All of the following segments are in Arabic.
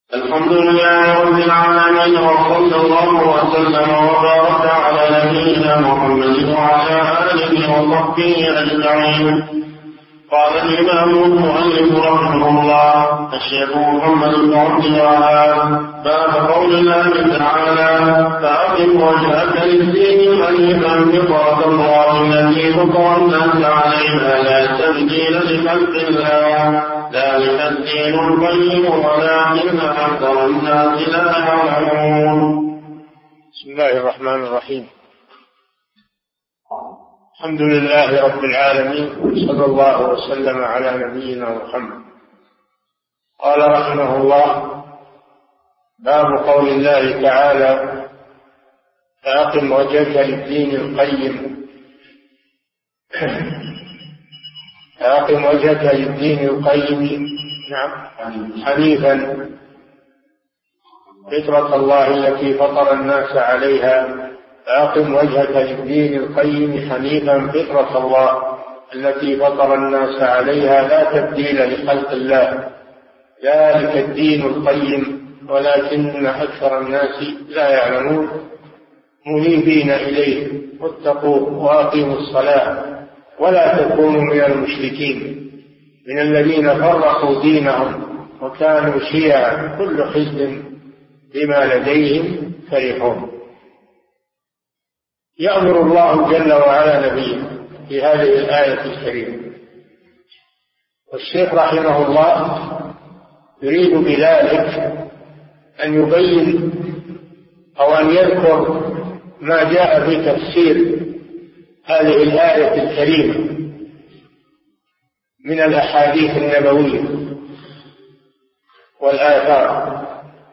الحمد لله رب العالمين، وصلى الله وسلم وبارك على نبينا محمد وعلى آله وصحبه أجمعين. قال الإمام المؤلف رحمه الله الشيخ محمد بن عبد الوهاب: باب قول الله تعالى: فأقم وجهك للدين حنيفا فطرة الله التي فطر الناس عليها لا تبديل لخلق الله ذلك الدين القيم ولكن أكثر الناس لا يعلمون. بسم الله الرحمن الرحيم. الحمد لله رب العالمين، صلى الله وسلم على نبينا محمد. قال رحمه الله: باب قول الله تعالى: فأقم وجهك للدين القيم. فأقم وجهك للدين القيم حنيفا فطرة الله التي فطر الناس عليها. فأقم وجهك للدين القيم حنيفا فطرة الله التي فطر الناس عليها لا تبديل لخلق الله ذلك الدين القيم ولكن أكثر الناس لا يعلمون. منيبين إليه واتقوه وأقيموا الصلاة ولا تكونوا من المشركين من الذين فرقوا دينهم وكانوا شيعا كل حزب بما لديهم فرحون. يأمر الله جل وعلا نبيه في هذه الآية الكريمة، والشيخ رحمه الله يريد بذلك أن يبين أو أن يذكر ما جاء في تفسير هذه الآية الكريمة من الأحاديث النبوية والآثار.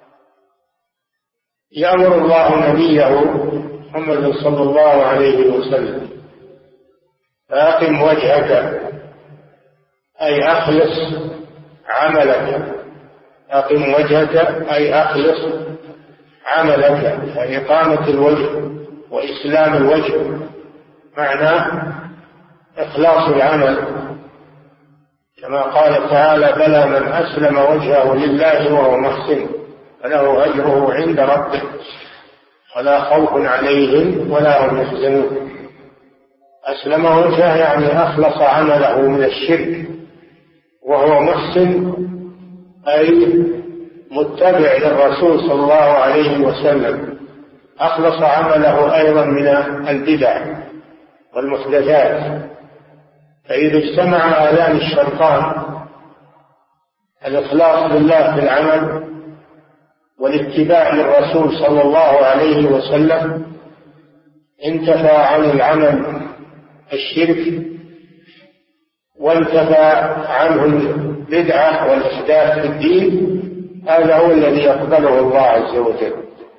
يأمر الله نبيه محمد صلى الله عليه وسلم: فأقم وجهك، أي أخلص عملك. أقم وجهك أي أخلص عملك، فإقامة الوجه وإسلام الوجه معناه إخلاص العمل، كما قال تعالى: بلى من أسلم وجهه لله وهو محسن فله أجره عند ربه ولا خوف عليهم ولا هم يحزنون. أسلم وجهه يعني أخلص عمله من الشرك، وهو محسن أي متبع للرسول صلى الله عليه وسلم، أخلص عمله أيضا من البدع والمحدثات. فإذا اجتمع آلام الشيطان الإخلاص لله في العمل والاتباع للرسول صلى الله عليه وسلم انتفى عن العمل الشرك وانتفى عنه البدعة والإحداث في الدين. هذا هو الذي يقبله الله عز وجل.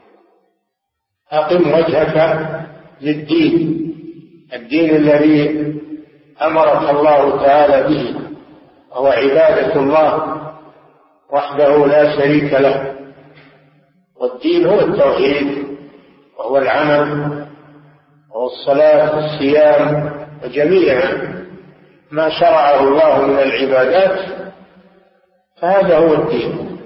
أقم وجهك للدين، الدين الذي أمرك الله تعالى به، وهو عبادة الله وحده لا شريك له. والدين هو التوحيد، وهو العمل، وهو الصلاة والصيام وجميع ما شرعه الله من العبادات، فهذا هو الدين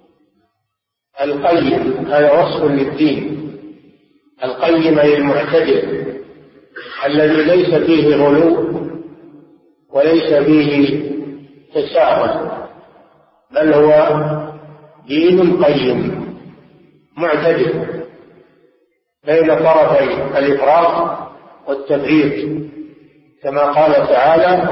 القيم. هذا وصف للدين القيم أي المعتدل، الذي ليس فيه غلو وليس فيه تساهل، بل هو دين قيم معتدل بين طرفي الإفراط والتفريط، كما قال تعالى: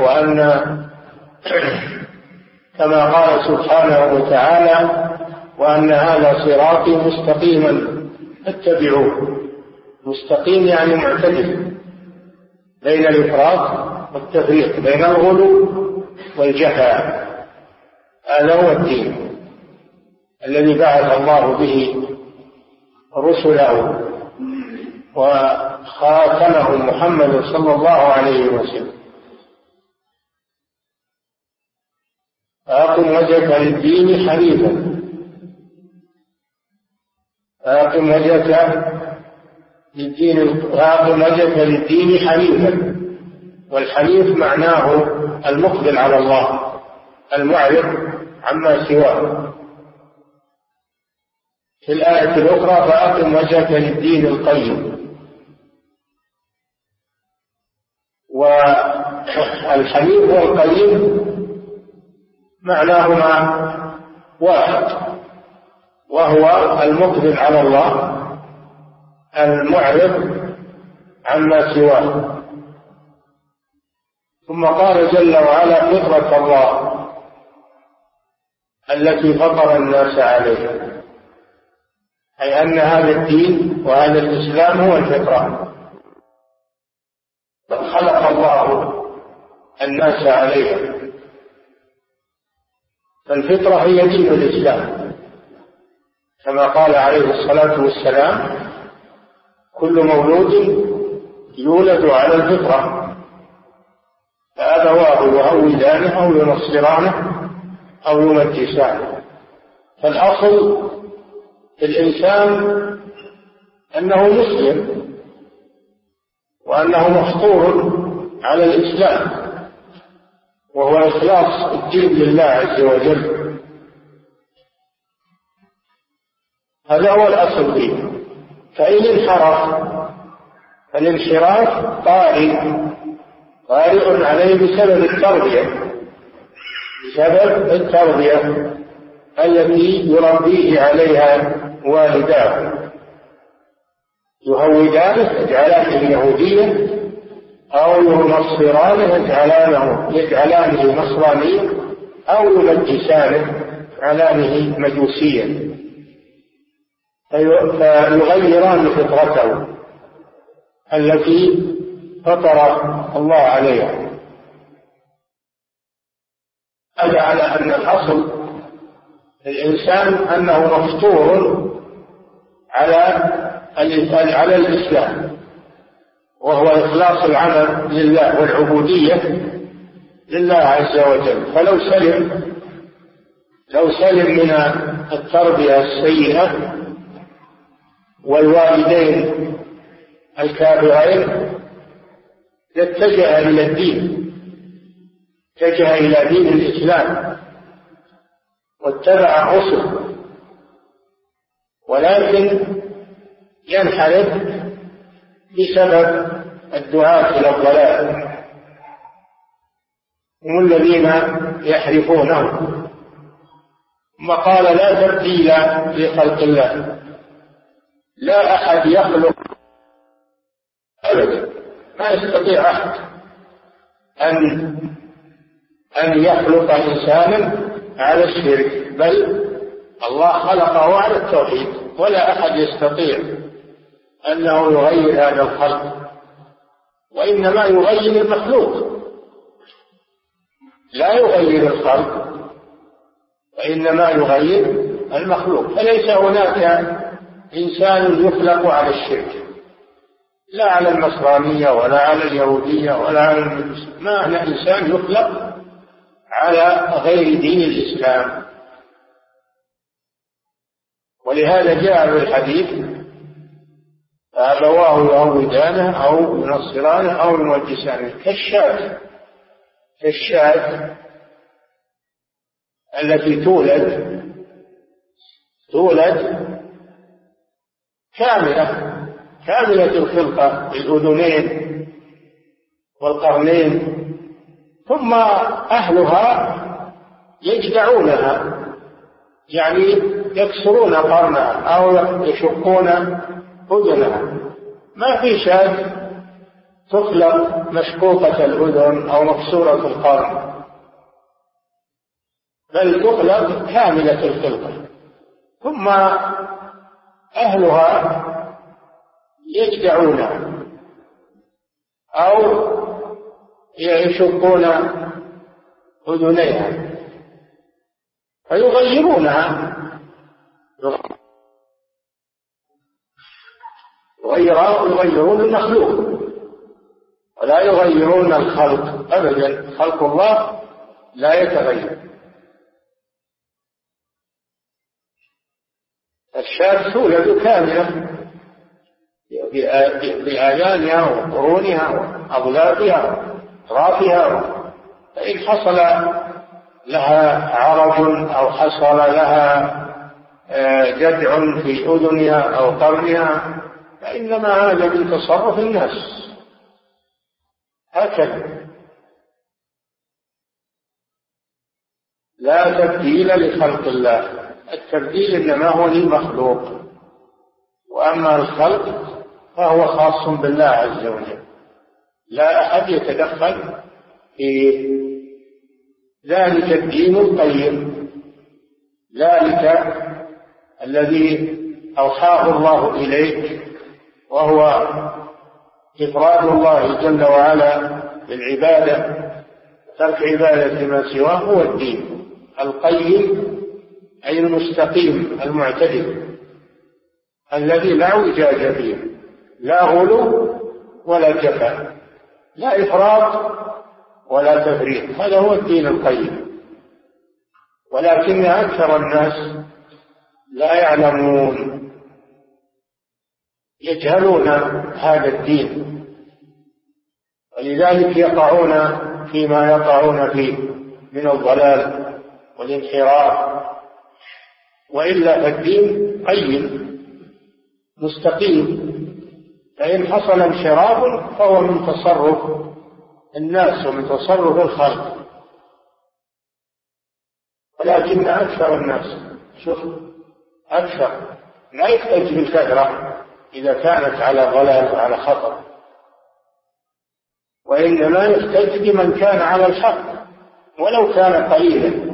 كما قال سبحانه وتعالى: وأن هذا صراطي مستقيما فاتبعوه. مستقيم يعني معتدل بين الإفراط والتفريط، بين الغلو والجفاء. هذا هو الدين الذي بعث الله به رسله وخاتمه محمد صلى الله عليه وسلم. فأقم وجهك للدين حنيفا. فأقم وجهك للدين حنيفا، والحنيف معناه المقبل على الله المعرض عما سواه. في الآية الأخرى فأقم وجهك للدين القيم. والحنيف والقيم معناهما واحد، وهو المقبل على الله المعرض عما سواه. ثم قال جل وعلا فطرة الله التي فطر الناس عليها، أي أن هذا الدين وهذا الإسلام هو الفطرة، خلق الله الناس عليها. فالفطرة هي دين الإسلام، كما قال عليه الصلاة والسلام كل مولود يولد على الفطرة فأبواه يهودانه أو ينصرانه أو يمجسانه. فالأصل في الإنسان أنه مسلم وأنه مفطور على الإسلام، وهو إخلاص الدين لله عز وجل. هذا هو الأصل فيه. فإن انحرف فالانحراف طارئ عليه بسبب التربية التي يربيه عليها والداه، يهودانه يجعلانه يهوديا أو ينصرانه يجعلانه نصرانيا أو يمجسانه يجعلانه مجوسيا، فيغيران فطرته التي فطر الله عليها. هذا على أن الأصل الإنسان أنه مفطور على الإسلام، وهو إخلاص العمل لله والعبودية لله عز وجل. فلو سلم من التربية السيئة والوالدين الكافرين يتجه إلى الدين، اتجه إلى دين الإسلام واتبع الرسل، ولكن ينحرف بسبب الدعاة إلى الضلال، هم الذين يحرفونه. ثم قال لا تبديل لخلق الله، لا أحد يخلق أبدا، ما يستطيع أحد أن يخلق إنسانا على الشرك، بل الله خلقه على التوحيد، ولا أحد يستطيع أنه يغير هذا الخلق، وإنما يغير المخلوق، لا يغير الخلق وإنما يغير المخلوق. فليس هناك إنسان يخلق على الشرك، لا على النصرانية ولا على اليهودية ولا على المجوس، ما هنا إنسان يخلق على غير دين الإسلام. ولهذا جاء في الحديث فأبواه يهودانه أو ينصرانه أو يمجسانه، كالشاة التي تولد كاملة الخلقة، الأذنين والقرنين، ثم أهلها يجدعونها، يعني يكسرون قرنها أو يشقون أذنها. ما في شاة تخلق مشقوقة الأذن أو مكسورة القرن، بل تخلق كاملة الخلقة، ثم أهلها يجدعونها أو يشقون أذنيها فيغيرونها، يغيرون المخلوق ولا يغيرون الخلق أبدا. خلق الله لا يتغير. الشاة تولد كاملة بآذانها وقرونها وأضلافها وأطرافها، فإن حصل لها عرج أو حصل لها جدع في أذنها أو قرنها، فإنما هذا من تصرف الناس هكذا. لا تبديل لخلق الله، التبديل إنما هو للمخلوق، وأما الخلق فهو خاص بالله عز وجل، لا أحد يتدخل في ذلك. الدين القيم، ذلك الذي أوحاه الله إليك، وهو إفراد الله جل وعلا بالعبادة، ترك عبادة ما سواه، هو الدين القيم، أي المستقيم المعتدل الذي لا اعوجاج فيه، لا غلو ولا جفا، لا إفراط ولا تفريط، هذا هو الدين القيم. ولكن أكثر الناس لا يعلمون، يجهلون هذا الدين، ولذلك يقعون فيما يقعون فيه من الضلال والانحراف. وإلا فالدين قيم مستقيم، فإن حصل انحراف فهو من تصرف الناس ومن تصرف الخلق. ولكن أكثر الناس، شوف، أكثر لا يحتج بالكثرة إذا كانت على ضلال وعلى خطر، وإنما يحتج بمن كان على الحق ولو كان قليلا،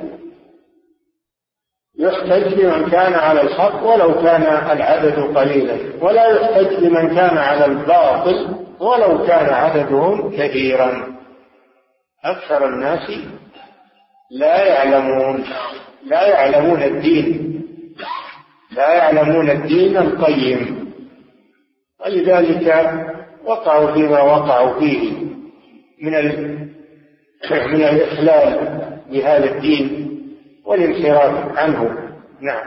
يحتج بمن كان على الحق ولو كان العدد قليلا، ولا يحتج بمن كان على الباطل ولو كان عددهم كثيرا. أكثر الناس لا يعلمون الدين، لا يعلمون الدين القيم، ولذلك وقعوا فيما وقعوا فيه من الإخلال بهذا الدين والانحراف عنه. نعم.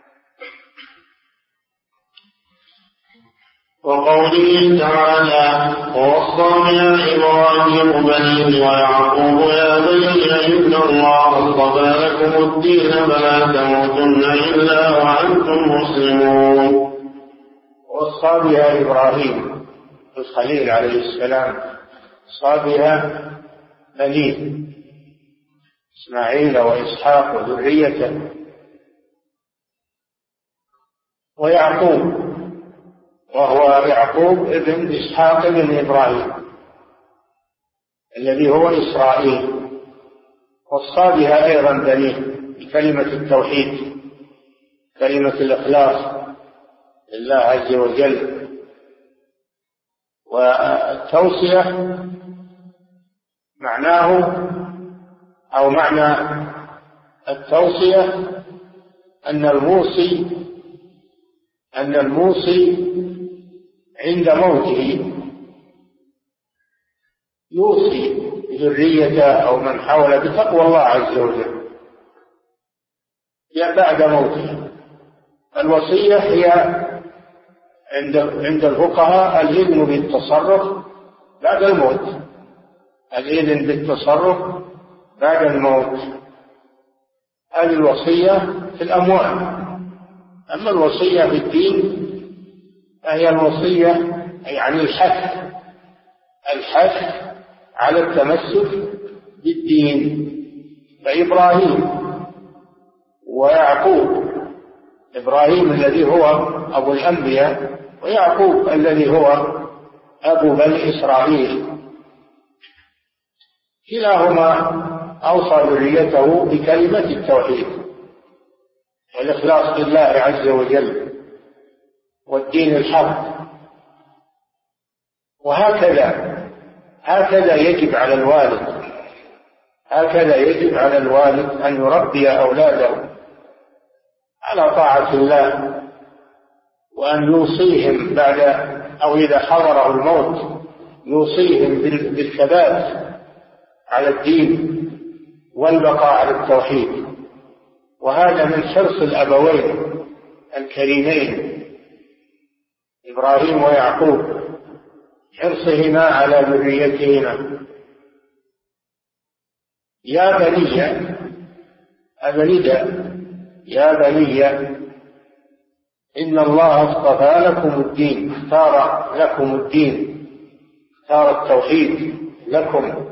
وقوله تعالى: ووصى بها إبراهيم بنيه ويعقوب يا بني إن الله اصطفى لكم الدين فلا تموتن إلا وأنتم مسلمون. ووصى بها إبراهيم الخليل عليه السلام، وصى بها بنيه إسماعيل وإسحاق وذريته، ويعقوب وهو يعقوب ابن إسحاق ابن إبراهيم الذي هو إسرائيل. وصى بها أيضا بنيه بكلمة التوحيد، كلمة الإخلاص لله عز وجل. والتوصية معناه أو معنى التوصية أن الموصي عند موته يوصي ذريته أو من حوله بتقوى الله عز وجل بعد موته. الوصية هي عند الفقهاء الإذن بالتصرف بعد الموت، الإذن بالتصرف بعد الموت، هذه الوصية في الأموال. أما الوصية في الدين فهي الوصية يعني الحث على التمسك بالدين. فإبراهيم ويعقوب، إبراهيم الذي هو أبو الأنبياء، ويعقوب الذي هو أبو بني إسرائيل، كلاهما أوصى ذريته بكلمة التوحيد والإخلاص لله عز وجل والدين الحق. وهكذا يجب على الوالد أن يربي أولاده على طاعة الله، وأن يوصيهم بعد أو إذا حضره الموت يوصيهم بالثبات على الدين والبقاء على التوحيد. وهذا من حرص الأبوين الكريمين إبراهيم ويعقوب، حرصهما على ذريتهما. يا بني إن الله اصطفى لكم الدين، اختار لكم الدين، اختار التوحيد لكم،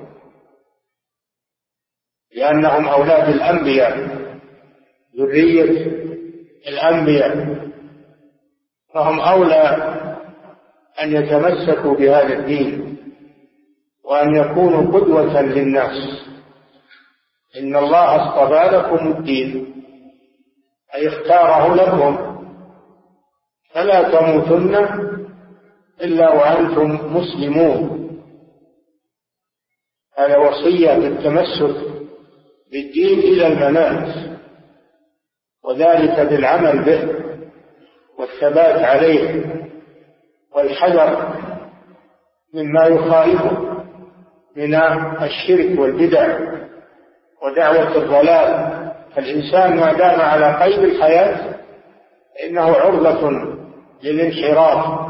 لأنهم أولاد الأنبياء، ذرية الأنبياء، فهم أولى أن يتمسكوا بهذا الدين وأن يكونوا قدوة للناس. إن الله اصطفى لكم الدين، أي اختاره لكم، فلا تموتن إلا وأنتم مسلمون. هذا وصية بالتمسك بالدين إلى الممات، وذلك بالعمل به والثبات عليه والحذر مما يخالفه من الشرك والبدع ودعوة الضلال. فالإنسان ما دام على قيد الحياة إنه عرضة للانحراف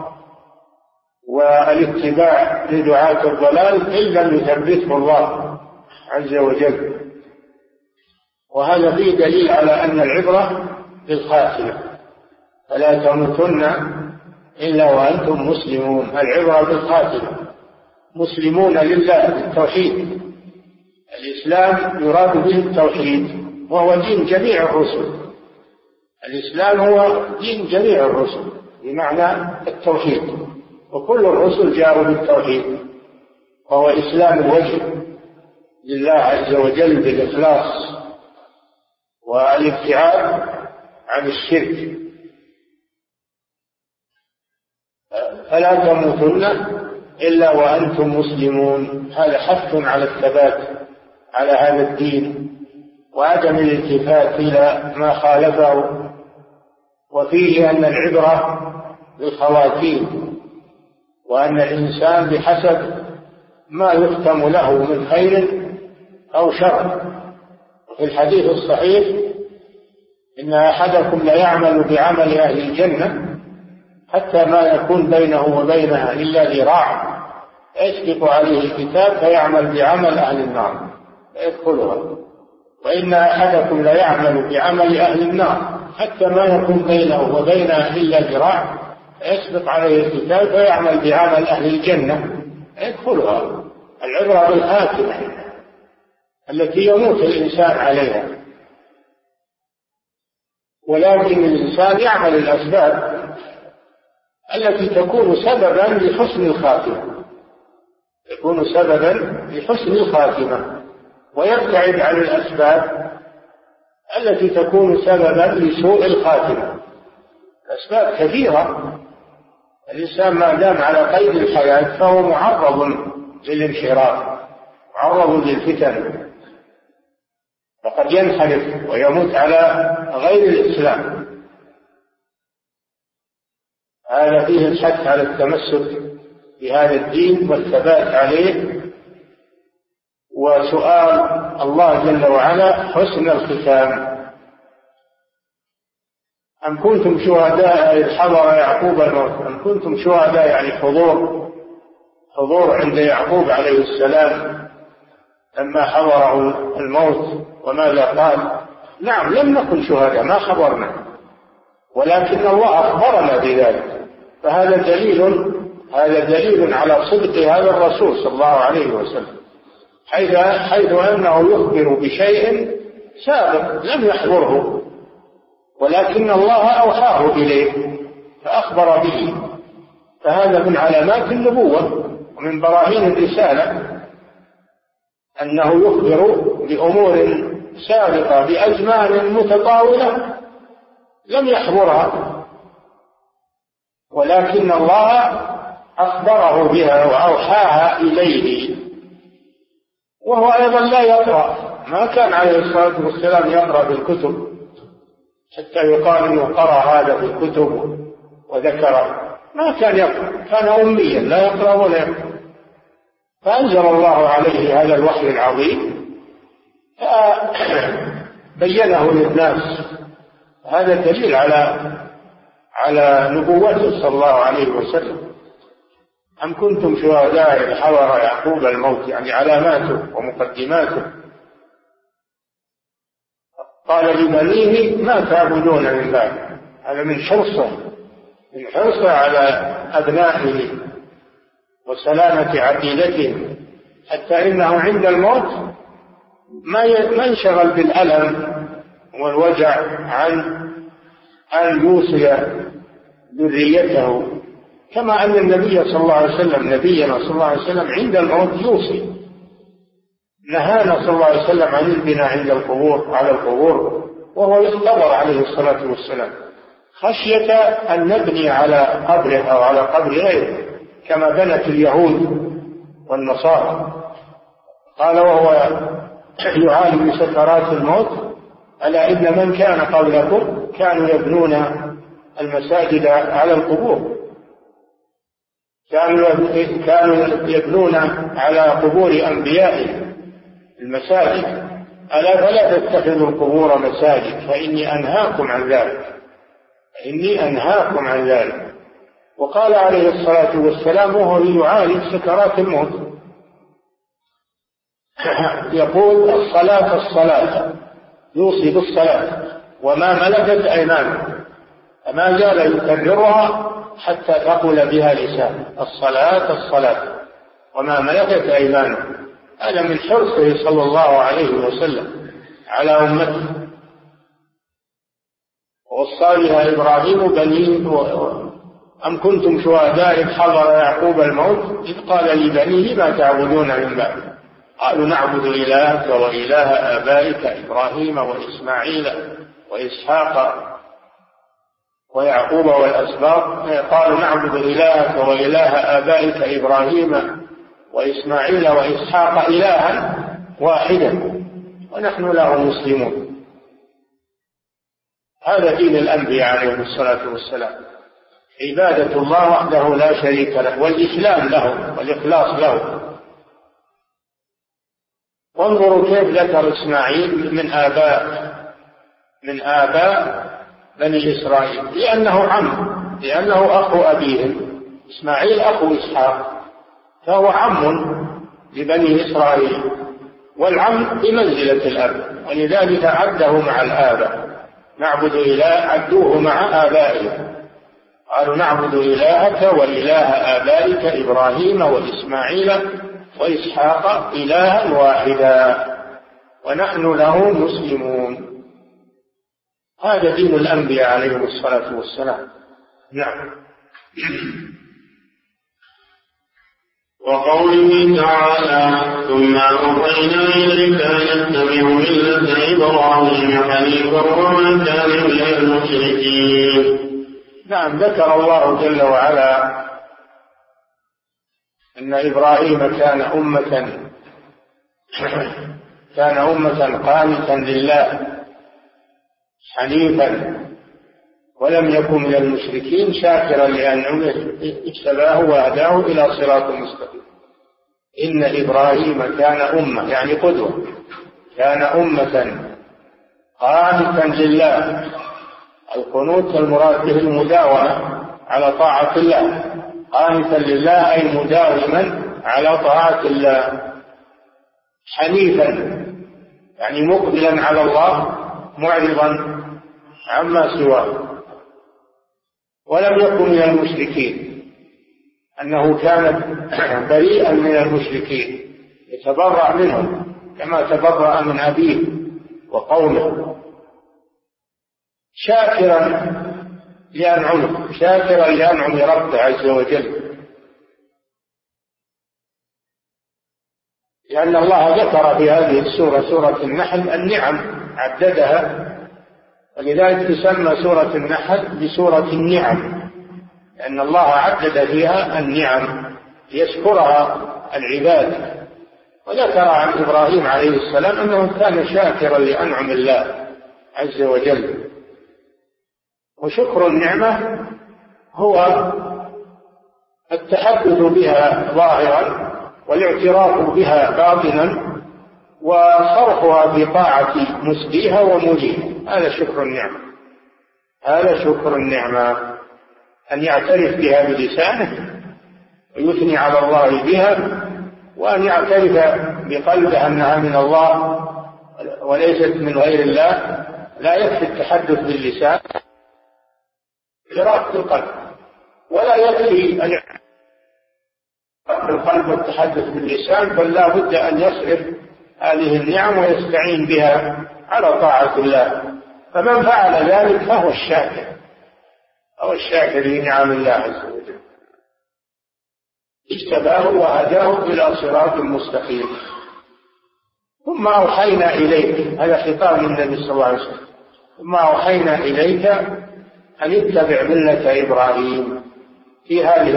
والاتباع لدعاة الضلال إن لم يثبته الله عز وجل. وهذا فيه دليل على أن العبرة بالخاتمة، فلا تموتن إلا وأنتم مسلمون. العبرة بالخاتمة، مسلمون لله بالتوحيد. الإسلام يراد به التوحيد، وهو دين جميع الرسل. الإسلام هو دين جميع الرسل بمعنى التوحيد، وكل الرسل جاءوا بالتوحيد، وهو إسلام الوجه لله عز وجل بالإخلاص والابتعاد عن الشرك. فلا تموتن إلا وأنتم مسلمون. هذا حث على الثبات على هذا الدين وعدم الالتفات إلى ما خالفه. وفيه أن العبرة بالخواتيم، وأن الإنسان بحسب ما يختم له من خير أو شر. في الحديث الصحيح إن أحدكم ليعمل بعمل أهل الجنة حتى ما يكون بينه وبينها إلا ذراع، يسبق عليه الكتاب فيعمل بعمل أهل النار فيدخلها. وإن أحدكم ليعمل بعمل أهل النار حتى ما يكون بينه وبينها إلا ذراع، يسبق عليه الكتاب فيعمل بعمل أهل الجنة يدخلها. العبرة بالخاتمة التي يموت الإنسان عليها. ولكن الإنسان يعمل الأسباب التي تكون سببا لحسن الخاتمة، تكون سببا لحسن الخاتمة، ويبتعد عن الأسباب التي تكون سببا لسوء الخاتمة. أسباب كثيرة. الإنسان ما دام على قيد الحياة فهو معرض للانحراف، معرض للفتن، فقد ينحرف ويموت على غير الإسلام. هذا فيه الحث على التمسك بهذا الدين والثبات عليه، وسؤال الله جل وعلا حسن الختام. أم كنتم شهداء إذ حضر يعقوب الموت. أم كنتم شهداء يعني حضور عند يعقوب عليه السلام لما حضره الموت. وماذا قال؟ نعم لم نكن شهداء، ما خبرنا، ولكن الله أخبرنا بذلك. فهذا دليل على صدق هذا الرسول صلى الله عليه وسلم، حيث أنه يخبر بشيء سابق لم يحضره، ولكن الله أوحاه إليه فأخبر به. فهذا من علامات النبوة ومن براهين الرسالة أنه يخبر بأمور سابقة بأزمان متطاولة لم يحضرها، ولكن الله أخبره بها وأوحاها إليه. وهو أيضا لا يقرأ، ما كان عليه الصلاة والسلام يقرأ بالكتب حتى يقال أنه قرأ هذا في الكتب وذكر. ما كان يقرأ، كان أميا لا يقرأ ولا يقرأ. فأنزل الله عليه هذا الوحي العظيم فبينه للناس. هذا دليل على نبوته صلى الله عليه وسلم. أم كنتم شهداء إذ حضر يعقوب الموت، يعني علاماته ومقدماته. قال لبنيه ما تعبدون من بعد. هذا من حرصه على أبنائه وسلامة عقيدتهم، حتى إنه عند الموت ما ينشغل بالألم والوجع عن أن يوصي ذريته، كما أن النبي صلى الله عليه وسلم نبينا صلى الله عليه وسلم عند الموت يوصي. نهانا صلى الله عليه وسلم عن البناء عند القبور على القبور وهو ينتظر عليه الصلاة والسلام، خشية أن نبني على قبره أو على قبر غيره كما بنت اليهود والنصارى. قال وهو يعالج بسكرات الموت: ألا إن من كان قبلكم كانوا يبنون المساجد على القبور، كانوا يبنون على قبور أنبيائهم المساجد، ألا فلا تتخذوا القبور مساجد فإني أنهاكم عن ذلك. وقال عليه الصلاة والسلام وهو يعالج سكرات الموت يقول: الصلاة يوصي بالصلاة وما ملكت أيمانكم، ما زال يكررها حتى تقول بها لسانه: الصلاة وما ملكت أيمانكم. هذا من حرصه صلى الله عليه وسلم على أمته. ووصى بها إبراهيم بنيه: أم كنتم شهداء إذ حضر يعقوب الموت إذ قال لبنيه ما تعبدون من بعده قالوا نعبد إلهك وإله آبائك إبراهيم وإسماعيل وإسحاق ويعقوب والأسباط. قالوا نعبد إلهك وإله آبائك إبراهيم وإسماعيل وإسحاق إلها واحدا ونحن له مسلمون. هذا دين الأنبياء عليهم الصلاة والسلام، عبادة الله وحده لا شريك له، والإسلام له والإخلاص له. وانظروا كيف ذكر إسماعيل من آباء بني إسرائيل، لأنه أخو أبيهم. إسماعيل أخو إسحاق، فهو عم لبني إسرائيل، والعم بمنزلة الأب، ولذلك عده مع الآباء. نعبد إله عدوه مع آبائهم، قالوا نعبد إلهك وإله آبائك إبراهيم وإسماعيل وإسحاق إلها واحدا ونحن له مسلمون. هذا دين الأنبياء عليهم الصلاة والسلام. نعم. وقوله تعالى: ثم أوحينا إليك أن تتبع ملة إبراهيم حنيفا وما كان من المشركين. نعم، ذكر الله جل وعلا أن إبراهيم كان أمة قانتا لله حنيفا ولم يكن من المشركين، شاكرا لأنعمه اجتباه وهداه إلى صراط مستقيم. إن إبراهيم كان أمة يعني قدوة، كان أمة قانتا لله. القنوت المراد به المداومة على طاعة الله، قانتا لله أي مداوما على طاعة الله. حنيفا يعني مقبلا على الله معرضا عما سواه، ولم يكن من المشركين، أنه كان بريئا من المشركين يتبرأ منهم كما تبرأ من أبيه وقومه. شاكرا لأنعمه، شاكرا لأنعم ربه عز وجل، لأن الله ذكر في هذه السورة، سورة النحل، النعم عددها، ولذلك تسمى سورة النحل بسورة النعم، لأن الله عدد فيها النعم ليشكرها العباد. وذكر عن إبراهيم عليه السلام أنه كان شاكرا لأنعم الله عز وجل. وشكر النعمة هو التحدث بها ظاهرا والاعتراف بها باطنا وصرفها بطاعة مسديها ومجيها. هذا شكر النعمة، هذا شكر النعمة، أن يعترف بها بلسانه ويثني على الله بها، وأن يعترف بقلبه أنها من الله وليست من غير الله. لا يكفي التحدث باللسان، إرادة القلب، ولا يكفي أن القلب والتحدث باللسان، بل لا بد أن يصرف هذه النعم ويستعين بها على طاعة الله. فمن فعل ذلك فهو الشاكر، أو الشاكر لنعم الله عز وجل، اجتباه وهداه إلى صراط مستقيم. ثم أوحينا إليك، هذا خطاب للنبي صلى الله عليه وسلم، ثم أوحينا إليك أن اتبع ملة إبراهيم في هذه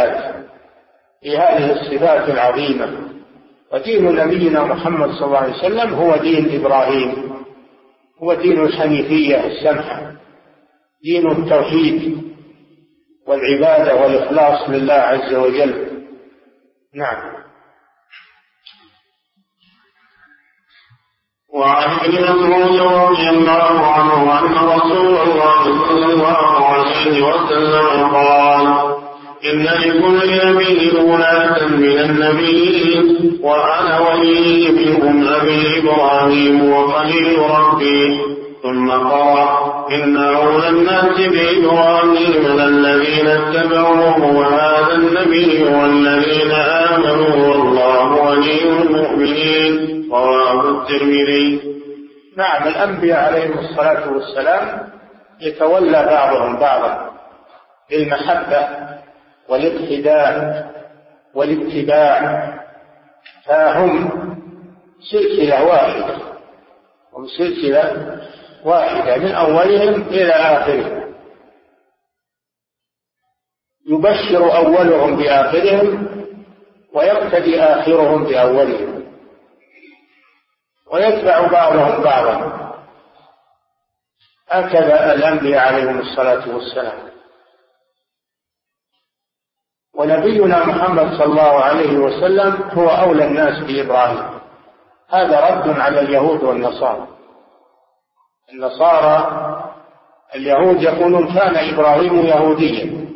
الصفات العظيمة. ودين نبينا محمد صلى الله عليه وسلم هو دين إبراهيم، هو دين الحنيفية السمحة، دين التوحيد والعبادة والإخلاص لله عز وجل. نعم. وعن ابن مسعود رضي الله عنه أن رسول الله صلى الله عليه وسلم قال: إن لكل نبي أولاة من النبيين، وأنا ولي منهم أبي إبراهيم وخليل ربي. ثم قال: إن أولى الناس بإبراهيم الذين اتبعوه وهذا النبي والذين آمنوا والله ولي المؤمنين. رواه الترمذي. نعم، الأنبياء عليهم الصلاة والسلام يتولى بعضهم بعضا بالمحبة والاقتداء والاتباع، فهم سلسلة واحدة من أولهم إلى آخرهم، يبشر أولهم بآخرهم ويقتدي آخرهم بأولهم، ويتبع بعضهم بعضا. هكذا الأنبياء عليهم الصلاة والسلام. ونبينا محمد صلى الله عليه وسلم هو أولى الناس بإبراهيم. هذا رد على اليهود والنصارى. اليهود يقولون كان إبراهيم يهوديا،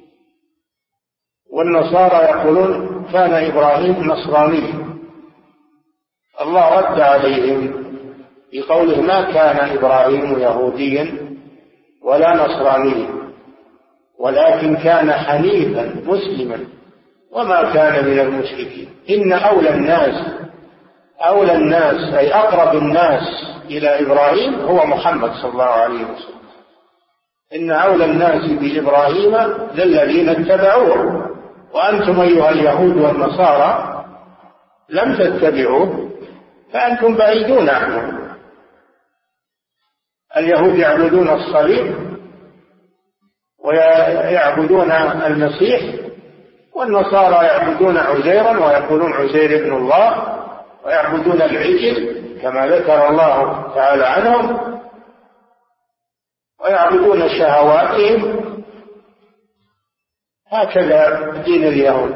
والنصارى يقولون كان إبراهيم نصرانيا. الله رد عليهم بقوله: ما كان إبراهيم يهوديا ولا نصرانيا، ولكن كان حنيفا مسلما وما كان من المشركين. إن أولى الناس أي أقرب الناس إلى إبراهيم هو محمد صلى الله عليه وسلم. إن أولى الناس بإبراهيم للذين اتبعوه، وأنتم أيها اليهود والنصارى لم تتبعوه فأنتم بعيدون عنه. اليهود يعبدون الصليب ويعبدون المسيح، والنصارى يعبدون عزيرا ويقولون عزير ابن الله، ويعبدون العجل كما ذكر الله تعالى عنهم، ويعبدون شهواتهم. هكذا دين اليهود.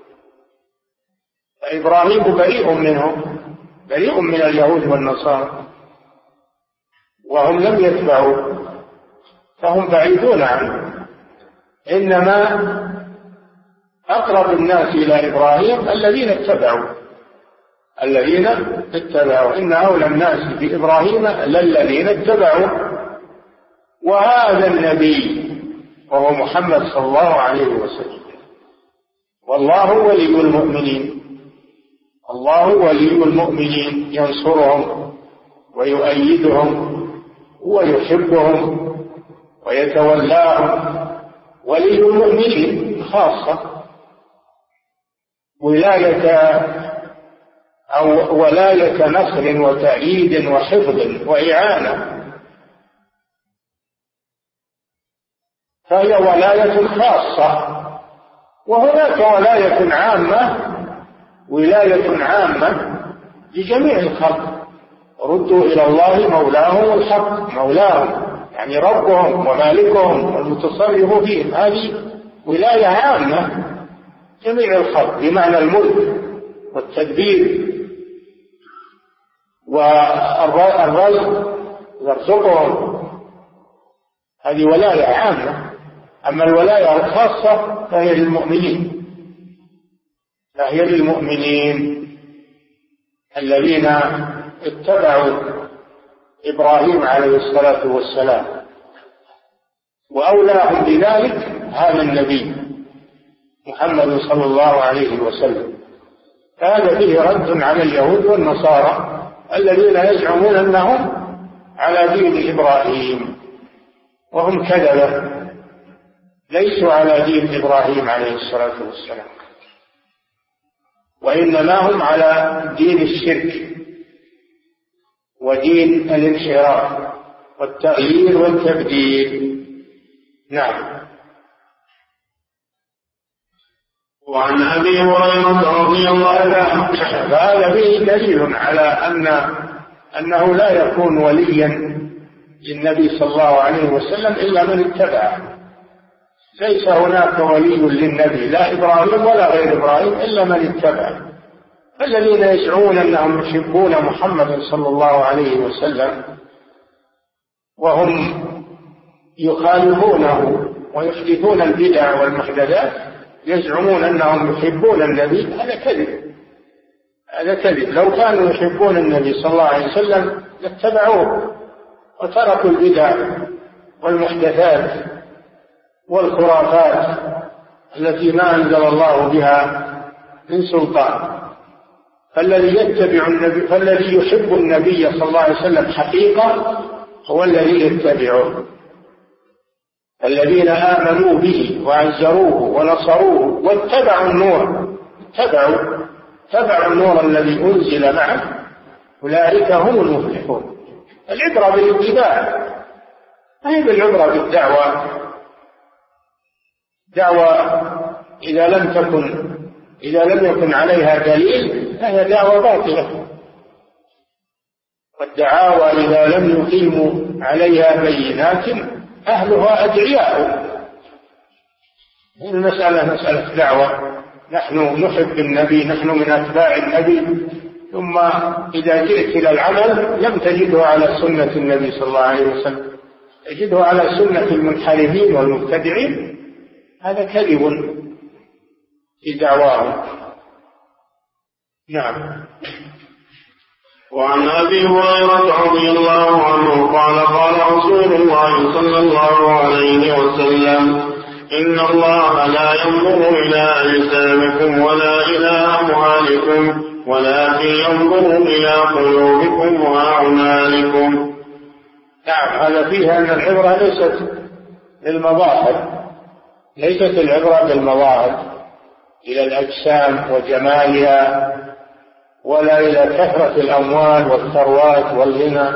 فإبراهيم بريء منهم، بريء من اليهود والنصارى، وهم لم يتبعوا فهم بعيدون عنه. إنما أقرب الناس إلى إبراهيم الذين اتبعوا. إن أولى الناس بإبراهيم للذين اتبعوا وهذا النبي وهو محمد صلى الله عليه وسلم. والله ولي المؤمنين. الله ولي المؤمنين، ينصرهم ويؤيدهم ويحبهم ويتولاهم. ولي المؤمنين خاصة، ولاية نصر وتأييد وحفظ وإعانة، فهي ولاية خاصة. وهناك ولاية عامة لجميع الخلق. ردوا إلى الله مولاهم الحق، مولاهم يعني ربهم ومالكهم والمتصرف فيهم. هذه ولاية عامة جميع الخلق بمعنى الملك والتدبير والرزق يرزقهم. هذه ولاية عامة. أما الولاية الخاصة فهي للمؤمنين الذين اتبعوا إبراهيم عليه الصلاة والسلام وأولاهم بذلك هذا النبي محمد صلى الله عليه وسلم. هذا فيه رد على اليهود والنصارى الذين يزعمون أنهم على دين إبراهيم، وهم كذبة، ليسوا على دين إبراهيم عليه الصلاة والسلام، وإنما هم على دين الشرك ودين الانحراف والتغيير والتبديل. نعم. وعن أبي هريرة رضي الله عنه فهذا فيه دليل على أنه لا يكون وليا للنبي صلى الله عليه وسلم إلا من اتبعه. ليس هناك ولي للنبي لا إبراهيم ولا غير إبراهيم إلا من اتبعه. الذين يزعمون أنهم يحبون محمد صلى الله عليه وسلم وهم يخالفونه ويحدثون البدع والمحدثات يزعمون أنهم يحبون النبي، هذا كذب، هذا كذب. لو كانوا يحبون النبي صلى الله عليه وسلم لاتبعوه وتركوا البدع والمحدثات والخرافات التي ما أنزل الله بها من سلطان. فالذي يحب النبي صلى الله عليه وسلم حقيقة هو الذي يتبعه. الذين آمنوا به وعزروه ونصروه واتبعوا النور، تبعوا النور الذي أنزل معه، أولئك هم المفلحون. العبرة بالاتباع، هي بالعبرة بالدعوة. دعوة إذا لم يكن عليها دليل فهي دعوة باطلة، والدعاوى إذا لم يقيموا عليها بينات أهلها أدعياء. المسألة مسألة دعوة، نحن نحب النبي، نحن من أتباع النبي، ثم إذا جئت إلى العمل لم تجده على سنة النبي صلى الله عليه وسلم، تجده على سنة المنحرفين والمبتدعين. هذا كذب في دعواهم. نعم. وعن أبي هريرة رضي الله عنه قال قال رسول الله صلى الله عليه وسلم: إن الله لا ينظر إلى أجسامكم ولا إلى أموالكم ولكن ينظر إلى قلوبكم وأعمالكم. نعم. هذا فيه أن العبرة ليست للمظاهر، ليست العبرة بالمظاهر إلى الأجسام وجمالها، ولا إلى كثرة الأموال والثروات والغنى،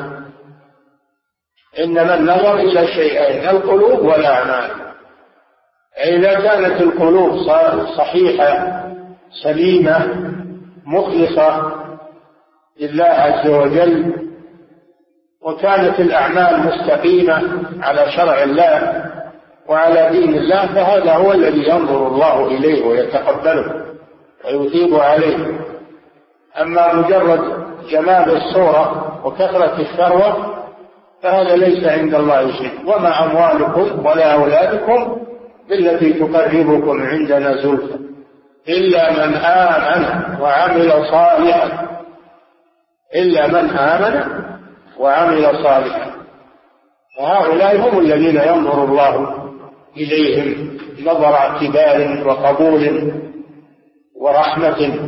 إنما النظر إلى شيئين: القلوب والأعمال. إذا كانت القلوب صحيحة سليمة مخلصة لله عز وجل، وكانت الأعمال مستقيمة على شرع الله وعلى دين الله، فهذا هو الذي ينظر الله إليه ويتقبله ويثيب عليه. أما مجرد جمال الصورة وكثرة الثروة فهذا ليس عند الله شيء. وما أموالكم ولا أولادكم بالتي تقربكم عندنا زلفى إلا من آمن وعمل صالحا، إلا من آمن وعمل صالحا. وهؤلاء هم الذين ينظر الله إليهم نظر اعتبار وقبول ورحمة.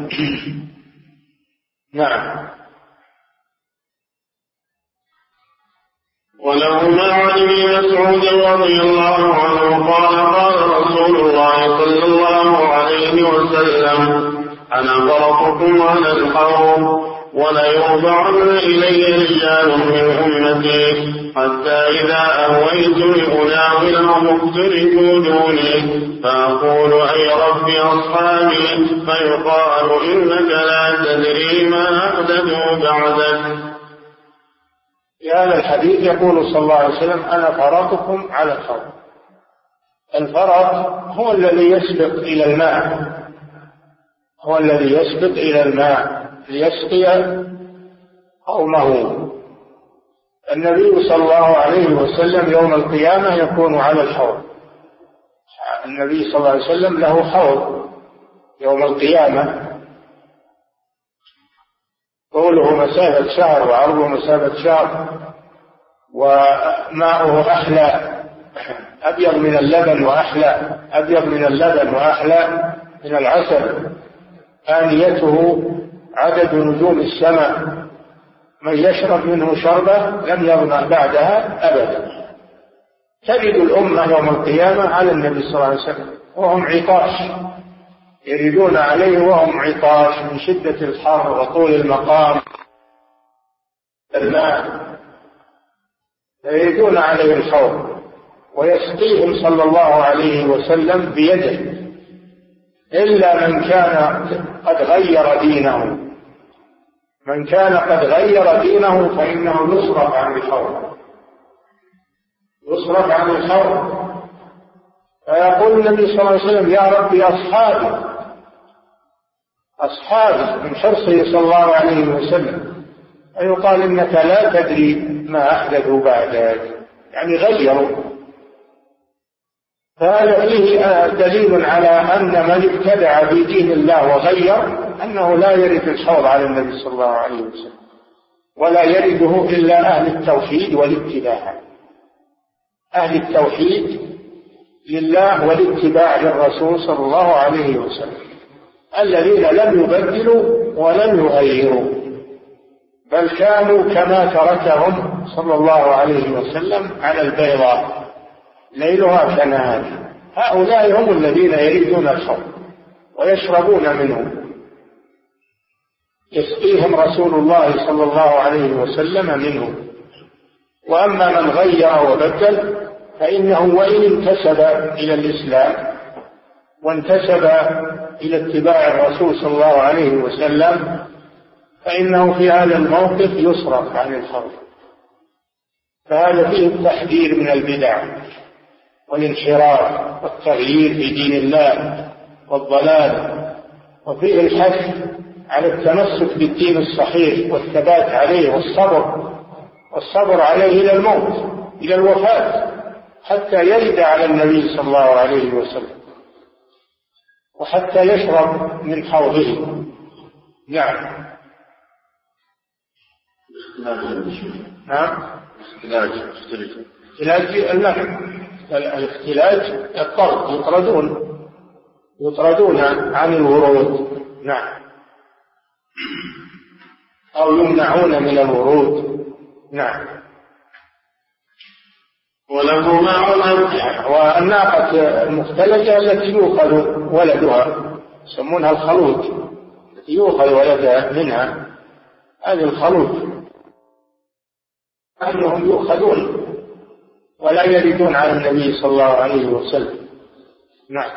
نعم. ولهما عن ابن مسعود رضي الله عنه قال قال رسول الله صلى الله عليه وسلم: أنا فرطكم على الحوض وليوضعن إلي رجال من أمتي حتى إذا أهويت لأناولهم اقتربوا دوني فأقول: أي رب أصحابي، فيقال: إنك لا تدري ما أحدثوا بعدك. في هذا الحديث يقول صلى الله عليه وسلم: أنا فرطكم على الحوض. الفرط هو الذي يسبق إلى الماء، هو الذي يسبق إلى الماء ليسقي قومه. النبي صلى الله عليه وسلم يوم القيامة يكون على الحوض. النبي صلى الله عليه وسلم له حوض يوم القيامة، طوله مسافة شهر وعرضه مسافة شهر، وماؤه أحلى أبيض من اللبن وأحلى، أبيض من اللبن وأحلى من العسل، آنيته عدد نجوم السماء، من يشرب منه شربة لم يظمأ بعدها أبدا. تجد الأمة يوم القيامة على النبي صلى الله عليه وسلم وهم عطاش، يريدون عليه وهم عطاش من شدة الحر وطول المقام الماء، يريدون عليه الحوض ويسقيهم صلى الله عليه وسلم بيده، إلا من كان قد غير دينه. من كان قد غير دينه فإنه يصرف عن الحوض، يصرف عن الحوض. فيقول النبي صلى الله عليه وسلم يا ربي أصحابي، أصحابي، من حرصه صلى الله عليه وسلم. فيقال إنك لا تدري ما أحدثوا بعدك، يعني غيروا. فهذا فيه دليل على أن من ابتدع في دين الله وغير أنه لا يرد الحوض على النبي صلى الله عليه وسلم، ولا يرده إلا أهل التوحيد والاتباع، أهل التوحيد لله والاتباع للرسول صلى الله عليه وسلم، الذين لم يبدلوا ولم يغيروا، بل كانوا كما تركهم صلى الله عليه وسلم على البيضاء ليلها كنهارها. هؤلاء هم الذين يريدون الحوض ويشربون منه، يسقيهم رسول الله صلى الله عليه وسلم منه. وأما من غير وبدل فإنه وإن انتسب إلى الإسلام وانتسب إلى اتباع الرسول صلى الله عليه وسلم فإنه في هذا الموقف يصرف عن الحوض. فهذا فيه التحذير من البدع والانحراف والتغيير في دين الله والضلال، وفيه الحث على التمسك بالدين الصحيح والثبات عليه والصبر عليه إلى الموت، إلى الوفاة، حتى يرد على النبي صلى الله عليه وسلم وحتى يشرب من حوضه. نعم. نعم. اختلاج الاختلاج الطرد، يطردون عن الورود. نعم. أو يمنعون من الورود. نعم. وله معه. والناقة المختلجة التي يؤخذ ولدها يسمونها الخلوط، التي يؤخذ ولدها منها، هذه الخلوط، أنهم يؤخذون ولا يردون على النبي صلى الله عليه وسلم. نعم.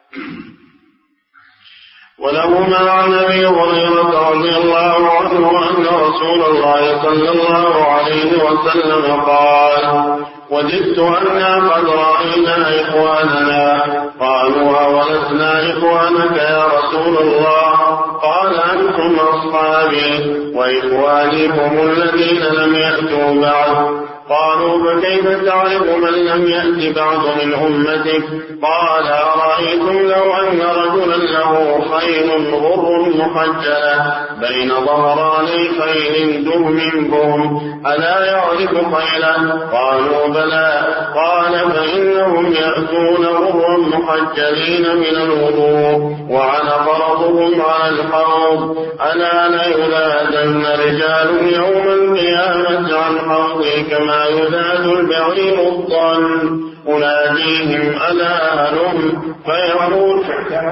ولهما عن أبي هريرة رضي الله عنه أن رسول الله صلى الله عليه وسلم قال: وجدت أنا قد رأينا إخواننا. قالوا: أولسنا إخوانك يا رسول الله؟ قال: أنتم أصحابي وإخوانكم الذين لم يأتوا بعد. قالوا: فكيف تعرف من لم يأت بعد من أمتك؟ قال: أرأيتم لو أن رجلا له خيل غر محجلة بين ظهراني خيل دهم بهم ألا يعرف خيله؟ قالوا: بلى. قال: فإنهم يأتون غرا محجلين من الوضوء وعلى فرضهم على الحوض. ألا ليذادن رجال يوم القيامة عن حوضي كما يذاد البعير الضال. أناديهم: ألا هلم، فيقول: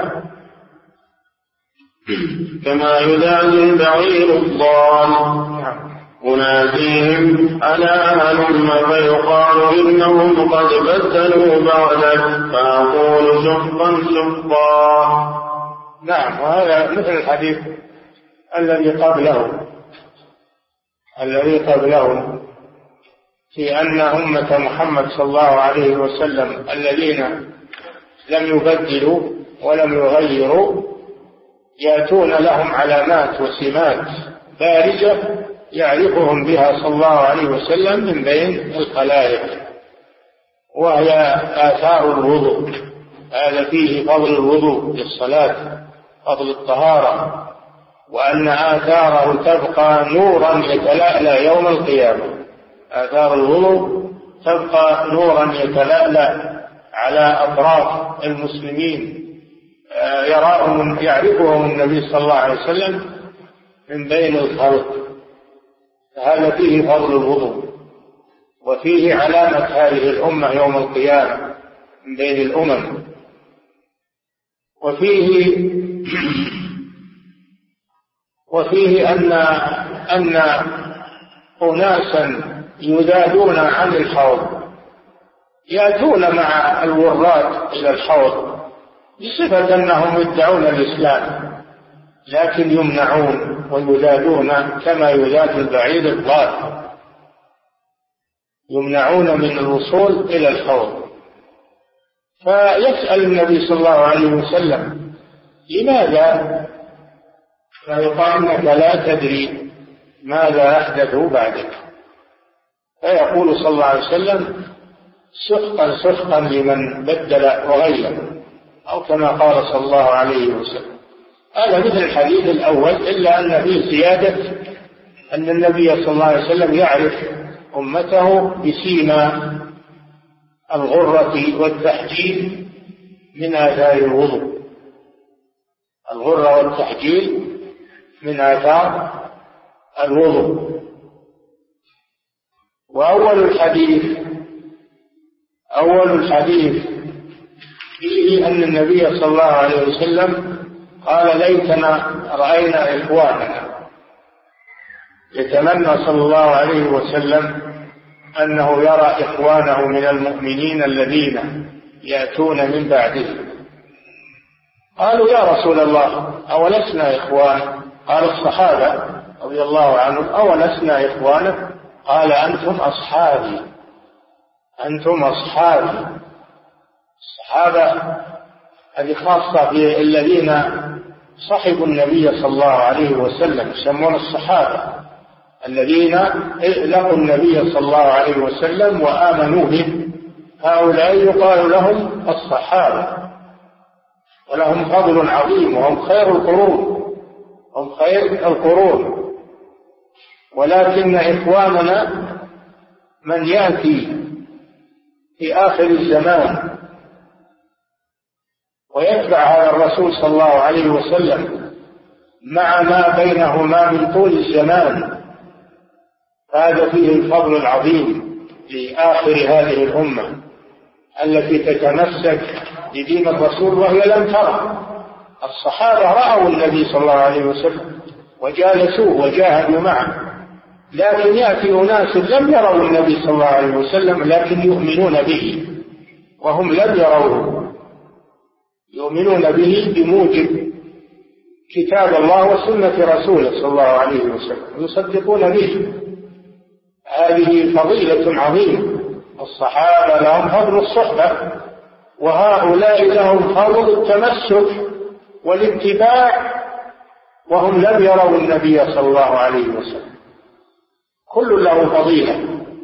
كما يذاد البعير الضال. أناديهم: ألا هلم، فيقال: إنهم قد بدلوا بعدك، فأقول: سحقا سحقا. نعم. وهذا مثل الحديث الذي قبله في أن أمة محمد صلى الله عليه وسلم الذين لم يبدلوا ولم يغيروا يأتون لهم علامات وسمات بارزة يعرفهم بها صلى الله عليه وسلم من بين الخلائق، وهي آثار الوضوء. هذا فيه فضل الوضوء للصلاة، فضل الطهارة، وأن آثاره تبقى نورا يتلألأ يوم القيامة. آثار الوضوء تبقى نورا يتلألأ على أطراف المسلمين يعرفهم النبي صلى الله عليه وسلم من بين الخلق. هذا فيه فضل الوضوء، وفيه علامة هذه الأمة يوم القيامة من بين الأمم، وفيه أن أناسا يذادون عن الحوض يأتون مع الوراد إلى الحوض بصفة أنهم يدعون الإسلام، لكن يمنعون ويذادون كما يذاد البعير الضال، يمنعون من الوصول إلى الحوض. فيسأل النبي صلى الله عليه وسلم لماذا؟ فيقال إنك لا تدري ماذا أحدثوا بعدك. فيقول صلى الله عليه وسلم سحقا سحقا لمن بدل وغير، أو كما قال صلى الله عليه وسلم. هذا مثل الحديث الأول، إلا أن فيه زيادة أن النبي صلى الله عليه وسلم يعرف أمته بسيما الغرة والتحجيل من آثار الوضوء. الغرة والتحجيل من آثار الوضوء. وأول الحديث فيه أن النبي صلى الله عليه وسلم قال ليتنا رأينا إخواننا. يتمنى صلى الله عليه وسلم أنه يرى إخوانه من المؤمنين الذين يأتون من بعده. قالوا يا رسول الله أولسنا إخوان؟ قال الصحابة رضي الله عنهم أولسنا إخوانك؟ قال أنتم أصحابي. الصحابة هذه خاصة بالذين صحبوا النبي صلى الله عليه وسلم، يسمون الصحابة الذين لقوا النبي صلى الله عليه وسلم وآمنوا به. هؤلاء يقال لهم الصحابة، ولهم فضل عظيم، وهم خير القرون. ولكن إخواننا من يأتي في آخر الزمان ويتبع هذا الرسول صلى الله عليه وسلم مع ما بينهما من طول الزمان، هذا فيه الفضل العظيم لآخر هذه الأمة التي تتمسك بدين الرسول وهي لم ترى. الصحابة رأوا النبي صلى الله عليه وسلم وجالسوه وجاهدوا معه، لكن يأتي أناس لم يروا النبي صلى الله عليه وسلم لكن يؤمنون به وهم لم يروه، يؤمنون به بموجب كتاب الله وسنة رسوله صلى الله عليه وسلم، يصدقون به. هذه فضيلة عظيمة. الصحابة لهم فضل الصحبة، وهؤلاء لهم فضل التمسك والاتباع وهم لم يروا النبي صلى الله عليه وسلم. كل له فضيلة.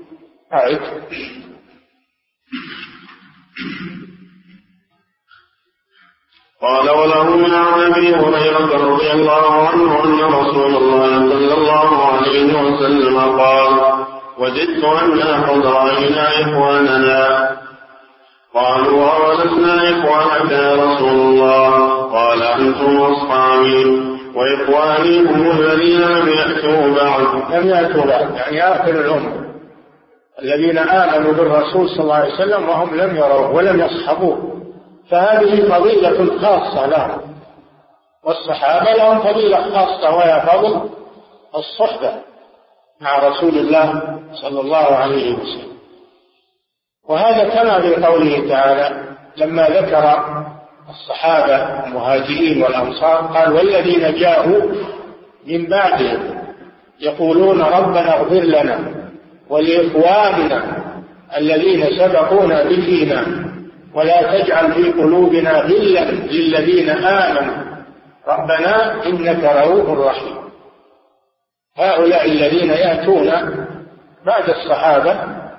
قال وله عن أبي هريرة رضي الله عنه أن رسول الله صلى الله عليه وسلم قال وجدت أن قد رأينا إخواننا. قالوا أولسنا إخوانك يا رسول الله؟ قال أنتم أصحابي وإخواني هم الذين لم يأتوا بعد، يعني آخر الأمة الذين آمنوا بالرسول صلى الله عليه وسلم وهم لم يروه ولم يصحبوه. فهذه فضيلة خاصة لهم، والصحابة لهم فضيلة خاصة وهي فضل الصحبة مع رسول الله صلى الله عليه وسلم. وهذا كما في قوله تعالى لما ذكر الصحابة المهاجرين والأنصار قال والذين جاءوا من بعدهم يقولون ربنا اغفر لنا ولإخواننا الذين سبقونا بالإيمان ولا تجعل في قلوبنا غلا للذين آمنوا ربنا إنك رؤوف رحيم. هؤلاء الذين يأتون بعد الصحابة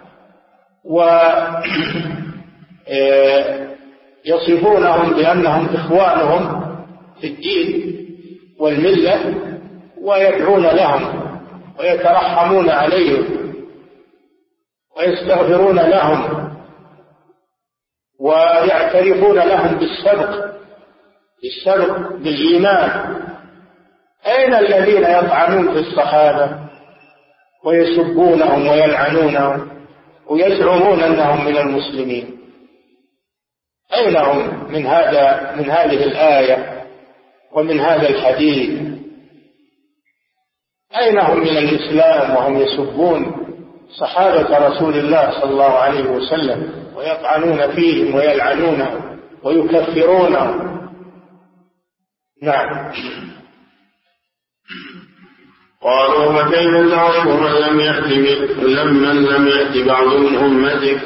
ويصفونهم بأنهم إخوانهم في الدين والملة ويدعون لهم ويترحمون عليهم ويستغفرون لهم ويعترفون لهم بالسبق بالإيمان. أين الذين يطعنون في الصحابة ويسبونهم ويلعنونهم ويزعمون أنهم من المسلمين؟ أين هم من هذه الآية ومن هذا الحديث؟ أين هم من الإسلام وهم يسبون صحابة رسول الله صلى الله عليه وسلم ويطعنون فيهم ويلعنونهم ويكفرونهم؟ نعم. قالوا فكيف تعرف من لم يأت بعض من أمتك؟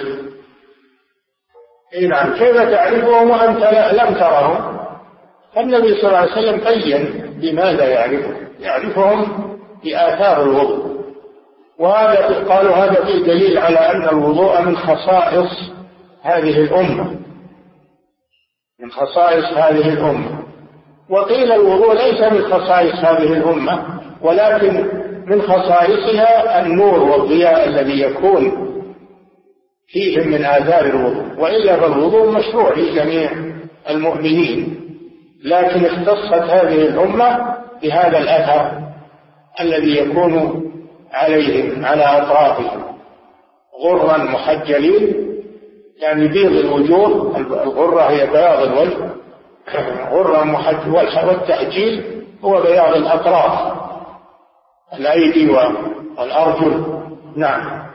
نعم، كيف تعرفهم وأنت لم ترهم؟ فالنبي صلى الله عليه وسلم بين بماذا يعرفهم بآثار الوضوء. وهذا قالوا هذا فيه دليل على أن الوضوء من خصائص هذه الأمة، من خصائص هذه الأمة. وقيل الوضوء ليس من خصائص هذه الأمة، ولكن من خصائصها النور والضياء الذي يكون فيهم من آثار الوضوء، وإلا فالوضوء مشروع لجميع المؤمنين، لكن اختصت هذه الأمة بهذا الأثر الذي يكون عليهم على أطرافهم غرا محجلين، يعني بيض الوجوه، الغرة هي بياض الوجه، غرا محجل، والتحجيل هو بياض الأطراف، الأيدي والأرجل. نعم.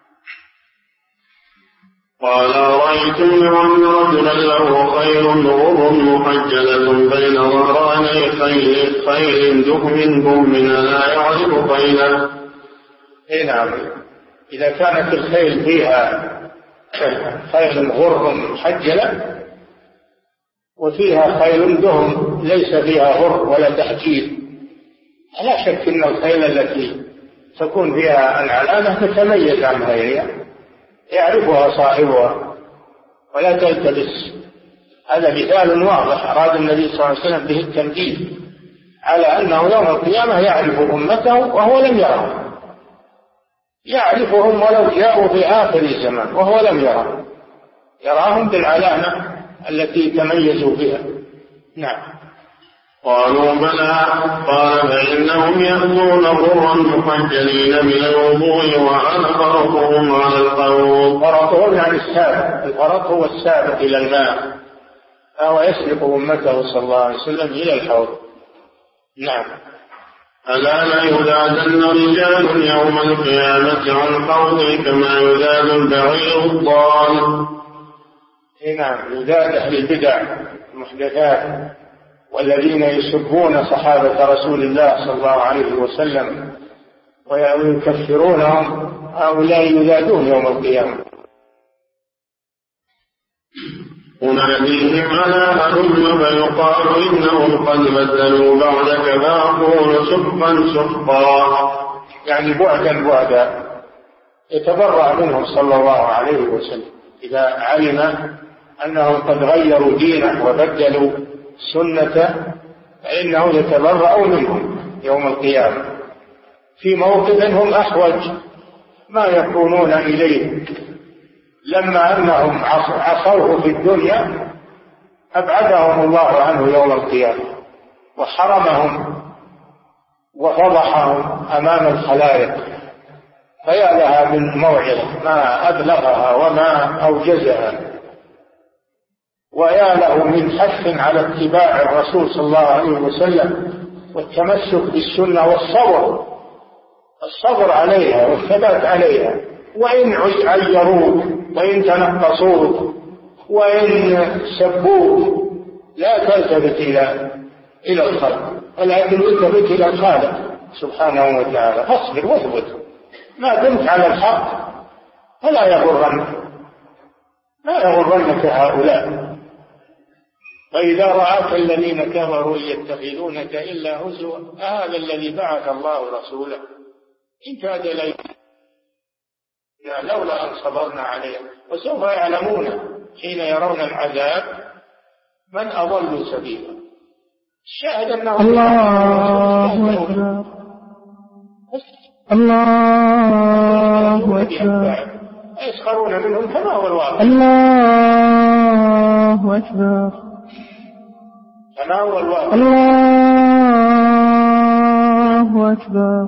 قال رأيتم أن رجلا له خيل غر محجلة بين ظهراني خيل دكم من لا يعرف خيله. نعم، إذا كانت الخيل فيها خيل غر محجلة وفيها خيل دهم ليس فيها غر ولا تحجيل، لا شك أن الخيل التي تكون فيها العلامة تتميز عن غيرها، يعرفها صاحبها ولا تلتبس. هذا مثال واضح أراد النبي صلى الله عليه وسلم به التنبيه على أنه يوم القيامة يعرف أمته وهو لم يرهم، يعرفهم ولو جاءوا في آخر الزمان وهو لم يرهم، يراهم بالعلامة التي تميزوا بها. نعم. قالوا بلى. قال فإنهم يأتون غرا محجلين من الوضوء وأنا فرطهم على القوم. فرطهم يعني السابق، الفرط هو السابق إلى الماء، فهو يسبق أمته صلى الله عليه وسلم إلى الحوض. نعم. ألا لا يذادن رجال يوم القيامة عن قوله كما يذاد البعير الضال. نعم، يذاد أهل البدع المحدثات والذين يسبون صحابة رسول الله صلى الله عليه وسلم ويكفرونهم، هؤلاء يذادون يوم القيامة. وناديهم على هلم فيقال إنهم قد بدلوا بعدك فأقول سحقا سحقا، يعني بعدا بعدا، يتبرأ منهم صلى الله عليه وسلم إذا علم أنهم قد غيروا دينه وبدلوا سنته، فإنه يتبرأ منهم يوم القيامة في موقف هم أحوج ما يكونون إليه. لما أنهم عصوه في الدنيا أبعدهم الله عنه يوم القيامة وحرمهم وفضحهم أمام الخلائق، فيا لها من موعظة ما أبلغها وما أوجزها، ويا له من حث على اتباع الرسول صلى الله عليه وسلم والتمسك بالسنة والصبر عليها والثبات عليها، وإن عيروك وإن تنقصوك وإن سبوك لا تلتفت إلى الخلق، ولكن التفت إلى الخالق سبحانه وتعالى، فاصبر واثبت ما دمت على الحق، فلا يغرنك هؤلاء. فإذا رآك الذين كفروا يتخذونك إلا هزوا هذا الذي بعث الله رسوله إن كاد لولا أن صبرنا عليه، وسوف يعلمون حين يرون العذاب من أضل سبيلا. الشاهد أنه الله أكبر الله أكبر يسخرون منهم كما هو الواقع. الله أكبر. كما هو الواقع. الله أكبر.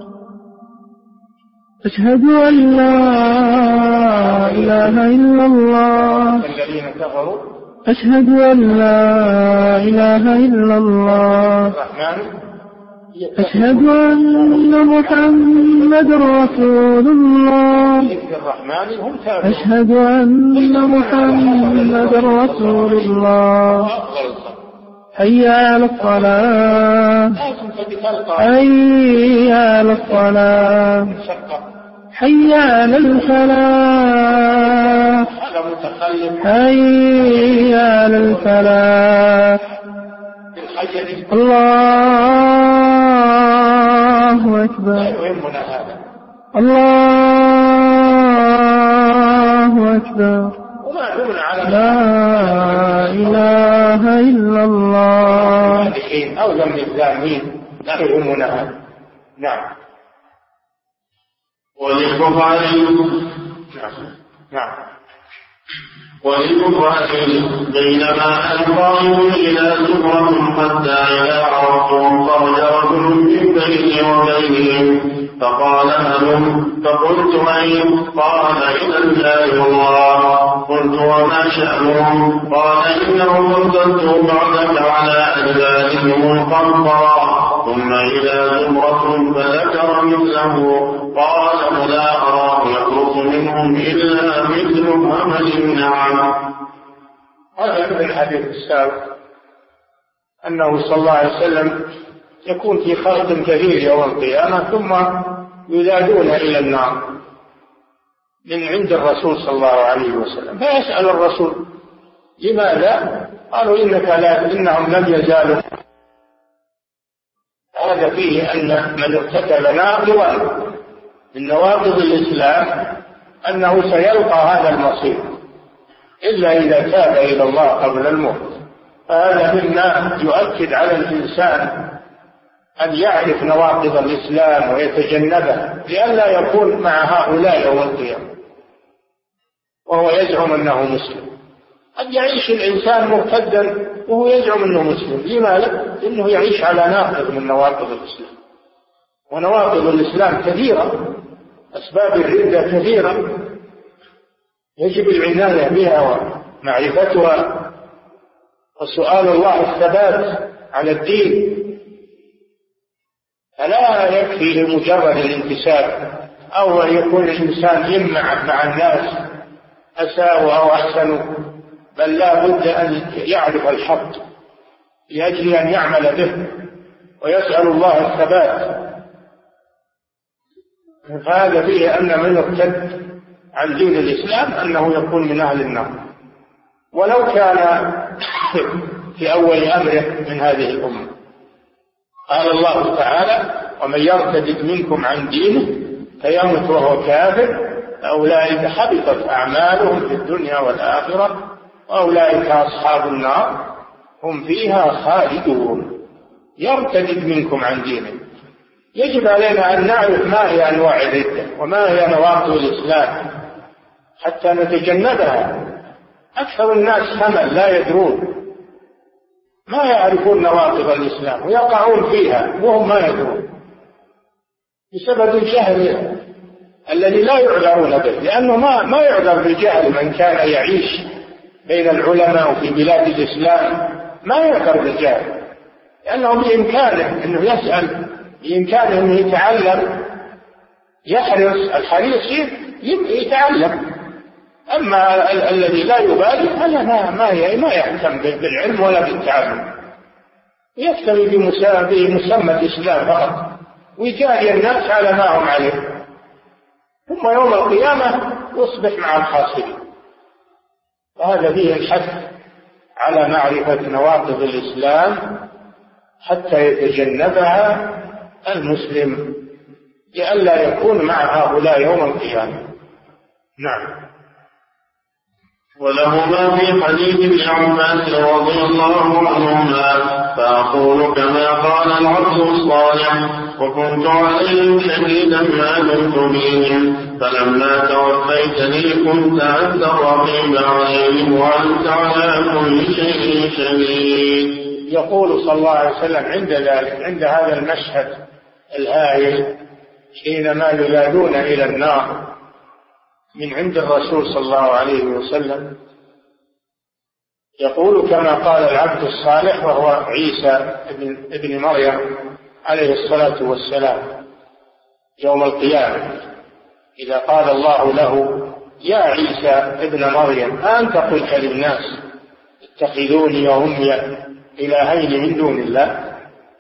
أشهد أن لا إله إلا الله. الذين كفروا. أشهد أن لا إله إلا الله. أشهد أن محمد رسول الله. أشهد أن محمد رسول الله. حي على الصلاة. حي على الصلاة. حي على الفلاح. حي على الفلاح. الله أكبر. الله أكبر. لا إله إلا الله. أو لم الزامين لا يهمنا هذا. نعم. وللمفرد بينما القائم إلى زمرة حتى إذا عرفتم خرج رجل من بيني وبينهم فقال هلم فقلت أين؟ قال إلى الله الله. قلت وما شأنهم؟ قال إنهم ارتدوا بعدك على أدبارهم القنطرة. ثم إلى زمرة فذكر مثله قال فلا أراه يخلص منهم إلا مثل همل النعم. هذا من الحديث السابق أنه صلى الله عليه وسلم يكون في خلق كثير يوم القيامة ثم يذادون إلى النار من عند الرسول صلى الله عليه وسلم فيسأل الرسول لماذا؟ قالوا إنهم لم يزالوا. هذا فيه أن من ارتكب ناقضا من نواقض الإسلام أنه سيلقى هذا المصير إلا إذا تاب إلى الله قبل الموت. فهذا مما يؤكد على الإنسان أن يعرف نواقض الإسلام ويتجنبها لئلا يكون مع هؤلاء يوم القيامة وهو يزعم أنه مسلم. قد يعيش الإنسان مرتدا وهو يزعم أنه مسلم. لماذا؟ لأنه يعيش على ناقض من نواقض الإسلام. ونواقض الإسلام كثيرة، أسباب الردة كثيرة، يجب العناية بها ومعرفتها وسؤال الله الثبات على الدين. فلا يكفي لمجرد الانتساب أو أن يكون الإنسان يمنع مع الناس أساءوا أو أحسنوا، بل لا بد أن يعرف الحق لأجل أن يعمل به ويسأل الله الثبات. فهذا فيه أن من ارتد عن دين الإسلام أنه يكون من أهل النار ولو كان في أول أمره من هذه الأمة. قال الله تعالى ومن يرتد منكم عن دينه فيمت وهو كافر أولئك حبطت أعمالهم في الدنيا والآخرة وأولئك أصحاب النار هم فيها خالدون. يرتد منكم عن دينه. يجب علينا أن نعرف ما هي أنواع الردة وما هي نواقض الإسلام حتى نتجنبها. أكثر الناس همل لا يدرون، ما يعرفون نواقض الإسلام ويقعون فيها وهم ما يدرون بسبب الجهل الذي لا يعذرون به. لأنه ما يعذر بالجهل من كان يعيش بين العلماء وفي بلاد الإسلام، ما يعذر بالجهل لأنه بإمكانه أنه يسأل، بإمكانه أنه يتعلم، يحرص الحريص يتعلم. أما الذي لا يبالي هذا ما يهتم بالعلم ولا بالتعلم، يكتفي بمسمى الإسلام فقط ويجاري الناس على ما هم عليه، ثم يوم القيامة يصبح مع الخاسرين. وهذا فيه الحث على معرفة نواقض الإسلام حتى يتجنبها المسلم لئلا يكون مع هؤلاء يوم القيامة. نعم. ولهما في حديث ابن عباس رضي الله عنهما فأقول كما قال العبد الصالح وكنت عليهم شهيدا ما دمت بهم فلما توفيتني كنت أنت الرقيب عليهم وأنت على كل شيء شهيد. يقول صلى الله عليه وسلم عند ذلك، عند هذا المشهد الهائل حينما ينادون إلى النار من عند الرسول صلى الله عليه وسلم، يقول كما قال العبد الصالح وهو عيسى ابن مريم عليه الصلاة والسلام يوم القيامة، إذا قال الله له يا عيسى ابن مريم أنت قلت للناس اتخذوني وأمي إلهين من دون الله.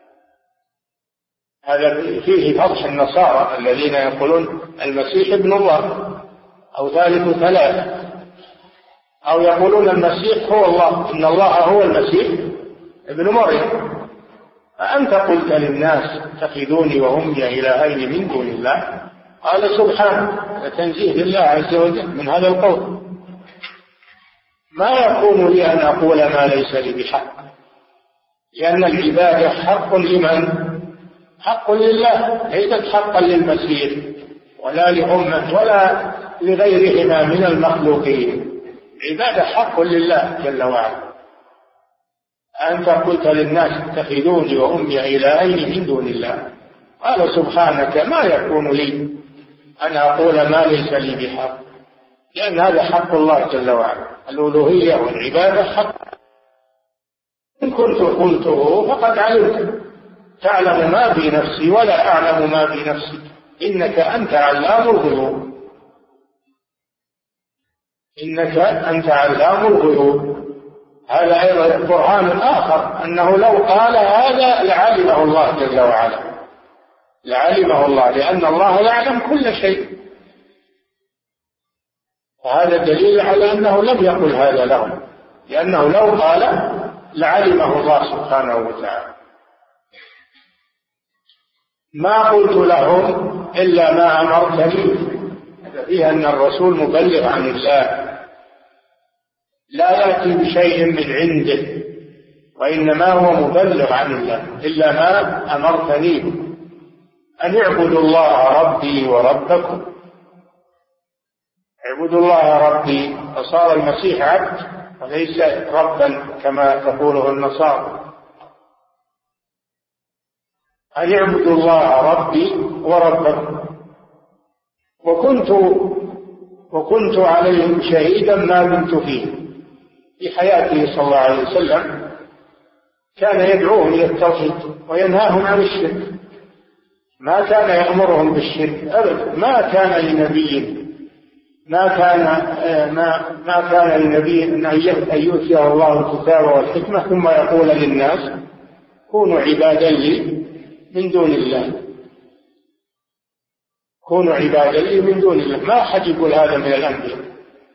هذا فيه فضح النصارى الذين يقولون المسيح ابن الله أو ثالث ثلاثة، أو يقولون المسيح هو الله، إن الله هو المسيح ابن مريم. أنت قلت للناس اتخذوني وأمي إلهين من دون الله. قال سبحانه، تنزيه لله عز وجل من هذا القول. ما يكون لي أن أقول ما ليس لي بحق، لأن العبادة حق لمن؟ حق لله، ليست حقا للمسيح ولا لأمة ولا لغيرهما من المخلوقين. عبادة حق لله جل وعلا. أنت قلت للناس اتخذوني وأمي إلهين من دون الله. قال سبحانك ما يكون لي أن أقول ما ليس لي بحق، لأن هذا حق الله جل وعلا، الألوهية والعبادة حق. إن كنت قلته فقد علمت، تعلم ما في نفسي ولا أعلم ما في نفسك، إنك أنت علام الغيوب. إنك أنت علام الغيوب. هذا أيضا برهان آخر أنه لو قال هذا لعلمه الله جل وعلا، لعلمه الله، لأن الله يعلم كل شيء. وهذا دليل على أنه لم يقل هذا لهم، لأنه لو قال لعلمه الله سبحانه وتعالى. ما قلت لهم إلا ما أمرتني. هذا فيه أن الرسول مبلغ عن الله، لا يأتي بشيء من عنده، وإنما هو مبلغ عن الله. إلا ما أمرتني أن اعبدوا الله ربي وربكم. اعبدوا الله ربي، فصار المسيح عبد وليس ربا كما تقوله النصارى. أن اعبدوا الله ربي وربكم. وكنت عليهم شهيدا ما دمت فيه. في حياته صلى الله عليه وسلم كان يدعوهم إلى التوحيد وينهاهم عن الشرك، ما كان يأمرهم بالشرك أبدا. ما كان لنبي أن يؤتيه الله الكتاب والحكمة ثم يقول للناس كونوا عبادا لي من دون الله، كونوا عبادا لي من دون الله. ما حد يقول هذا من الأنبياء،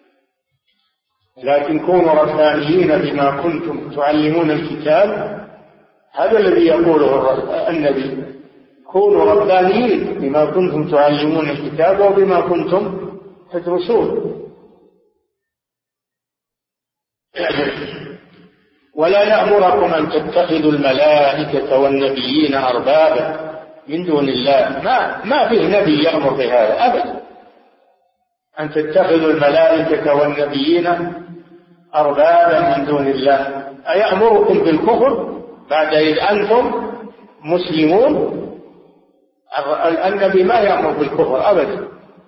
لكن كونوا ربانيين بما كنتم تعلمون الكتاب. هذا الذي يقوله النبي، كونوا ربانيين بما كنتم تعلمون الكتاب وبما كنتم تدرسون. ولا يأمركم أن تتخذوا الملائكة والنبيين أربابا من دون الله. ما فيه نبي يأمر بهذا أبدا، أن تتخذوا الملائكة والنبيين أربابا من دون الله. أيأمركم بالكفر بعد إذ أنتم مسلمون؟ النبي ما يأمر بالكفر أبدا،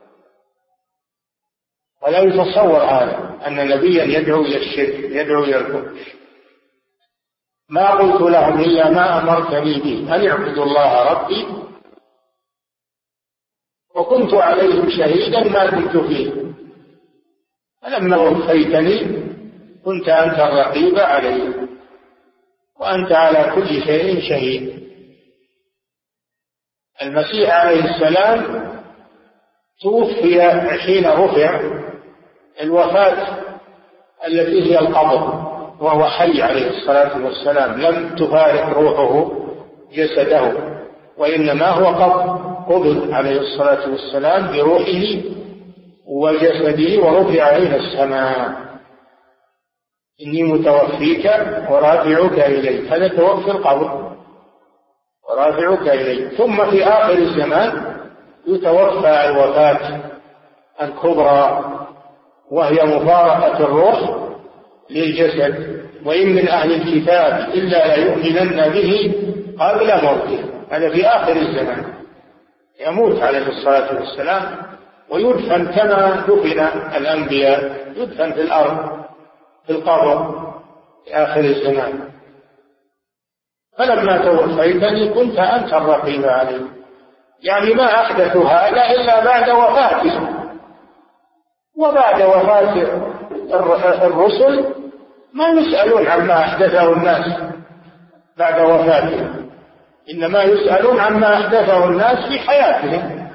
ولا يتصور هذا أن نبيا يدعو إلى الشرك، يدعو إلى الكفر. ما قلت لهم إلا ما أمرتني به أن اعبدوا الله ربي وكنت عليهم شهيدا ما كنت فيه. فلما وفيتني كنت أنت الرقيب عليهم وأنت على كل شيء شهيد. المسيح عليه السلام توفي حين رفع الوفاة التي هي القبض، وهو حي عليه الصلاة والسلام، لم تفارق روحه جسده، وإنما هو قبض عليه الصلاة والسلام بروحه وجسده ورفع إلى السماء. إني متوفيك ورافعك إلي، هذا توفي القبر ورافعك إلي. ثم في آخر الزمان يتوفى الوفاة الكبرى وهي مفارقة الروح للجسد، وإن من أهل الكتاب إلا ليؤمنن به قبل موته. هذا في آخر الزمان، يموت عليه الصلاة والسلام ويدفن كما دفن الأنبياء، يدفن في الأرض في القبر في آخر الزمان. فلما توفيتني كنت أنت الرقيب علي، يعني ما أحدث هذا إلا بعد وفاته، وبعد وفاة الرسل ما يسألون عما أحدثه الناس بعد وفاته، إنما يسألون عما أحدثه الناس في حياتهم.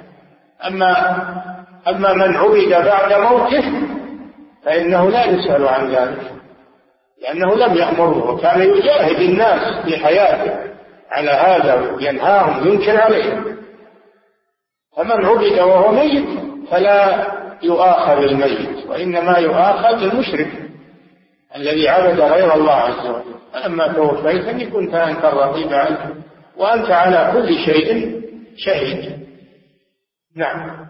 أما من عبد بعد موته فإنه لا يسأل عن ذلك، لأنه لم يأمره، وكان يجاهد الناس في حياته على هذا، ينهاهم ينكر عليهم. فمن عبد وهو ميت فلا يؤاخذ الميت، وإنما يؤاخذ المشرك الذي عبد غير الله عز وجل. فلما توفيتني كنت أنت الرقيب عنه وأنت على كل شيء شهيد. نعم.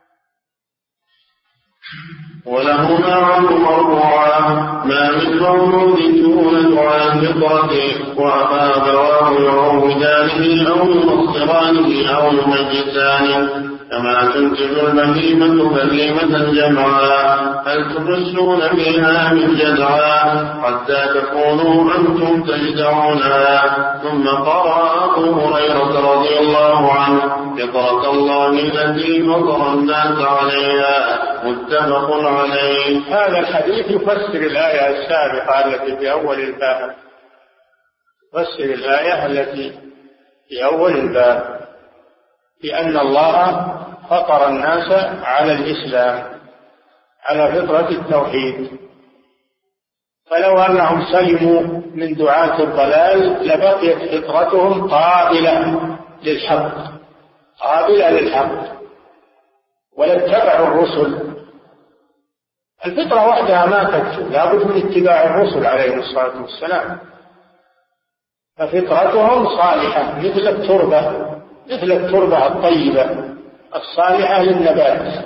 ولهما عنه مرفوعا: ما من مولود يولد على الفطرة وأبواه يعودانه أو ينصرانه أو يمجسانه، كما تنتج البهيمة بهيمة جمعا، هل تحسون بها من جدعا حتى تكونوا أنتم تجدعونها. ثم قرأ أبو هريرة رضي الله عنه: فطرة الله التي فطر الناس عليها، متفق عليه. هذا الحديث يفسر الآية السابقة التي في أول الباب، يفسر الآية التي في أول الباب بأن الله فطر الناس على الإسلام، على فطرة التوحيد، فلو أنهم سلموا من دعاة الضلال لبقيت فطرتهم قابلة للحق، قابلة للحق، ولاتبعوا الرسل. الفطرة وحدها ما تكفي، لا بد من اتباع الرسل عليهم الصلاة والسلام. ففطرتهم صالحة مثل التربة الطيبة الصالحة للنبات.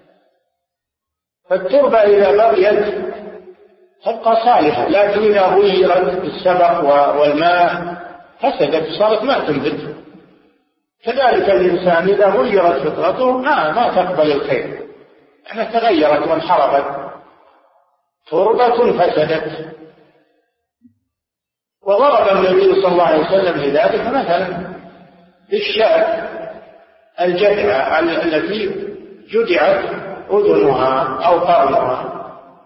فالتربة إذا بقيت تبقى صالحة، لكن إذا غيرت بالسبق والماء فسدت، صارت ما تنبت. كذلك الإنسان إذا غيرت فطرته ما تقبل الخير، يعني تغيرت وانحرفت، تربة فسدت. وضرب النبي صلى الله عليه وسلم لذلك مثلا بالشاة الجدعة التي جدعت أذنها أو قرنها،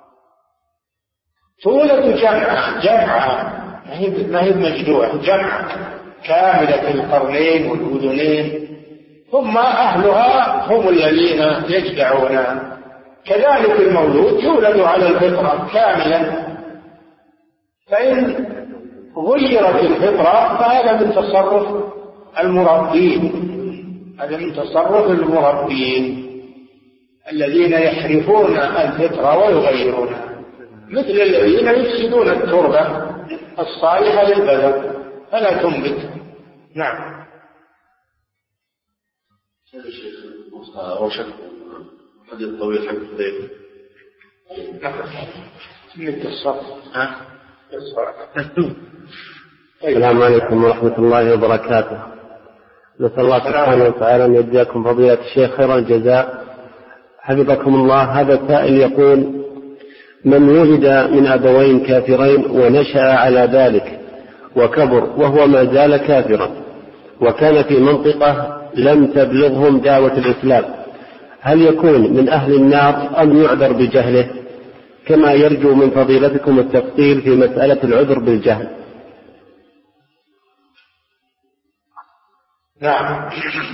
تولد جمعة ما هي مجدوعة، جمعة كاملة القرنين والأذنين، ثم أهلها هم الذين يجدعونها. كذلك المولود يولد على الفطرة كاملا، فإن غيرت الفطرة فهذا من تصرف المربين، هذا من تصرف المربين الذين يحرفون الفطرة ويغيرونها، مثل الذين يفسدون التربة الصالحة للبلد فلا تنبت. نعم. وشك حديث طويل حق الضيف. مثل الصف. السلام عليكم ورحمة الله وبركاته. نسأل الله سبحانه وتعالى أن يجزاكم فضيلة الشيخ خير الجزاء، حفظكم الله. هذا سائل يقول: من ولد من أبوين كافرين ونشأ على ذلك وكبر وهو ما زال كافرا، وكان في منطقة لم تبلغهم دعوة الإسلام، هل يكون من أهل النار أم يعذر بجهله؟ كما يرجو من فضيلتكم التفصيل في مسألة العذر بالجهل. نعم.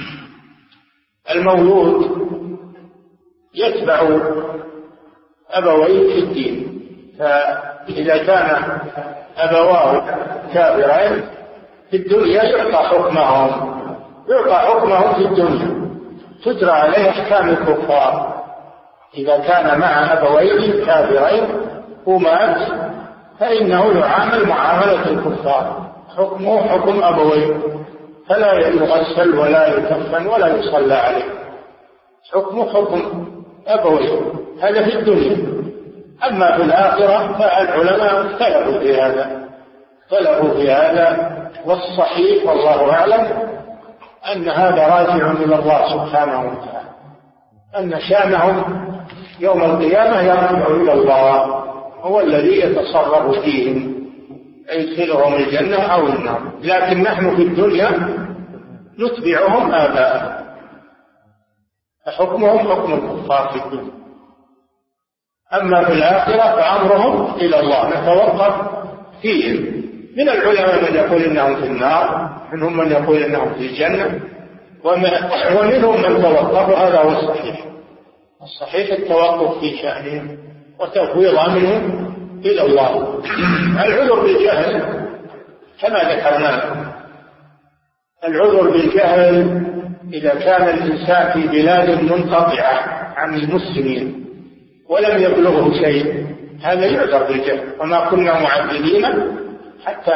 المولود يتبع أبويه في الدين، فإذا كان أبواه كافرين في الدنيا يعطى حكمهم في الدنيا، تجرى عليه أحكام الكفار. إذا كان مع أبويه كافرين ومات فإنه يعامل معاملة الكفار، حكمه حكم أبويه، فلا يغسل ولا يكفن ولا يصلى عليه، حكمه حكم أبويه. هذا في الدنيا. أما في الآخرة فالعلماء اختلفوا في هذا، والصحيح والله أعلم أن هذا راجع إلى الله سبحانه وتعالى، أن شأنهم يوم القيامة يرجع إلى الله، هو الذي يتصرف فيهم يدخلهم الجنة أو النار. لكن نحن في الدنيا نتبعهم آباءهم، فحكمهم حكم الكفار في الدنيا. أما في الآخرة فأمرهم إلى الله، نتوقف فيهم. من العلماء من يقول إنهم في النار، منهم من يقول إنهم في الجنة، ومنهم من توقف. هذا هو الصحيح التوقف في شأنهم وتفويض أمرهم إلى الله. العذر بالجهل كما ذكرنا، العذر بالجهل إذا كان الإنسان في بلاد منقطعة عن المسلمين ولم يبلغه شيء، هذا يعذر بالجهل. وما كنا معذبين حتى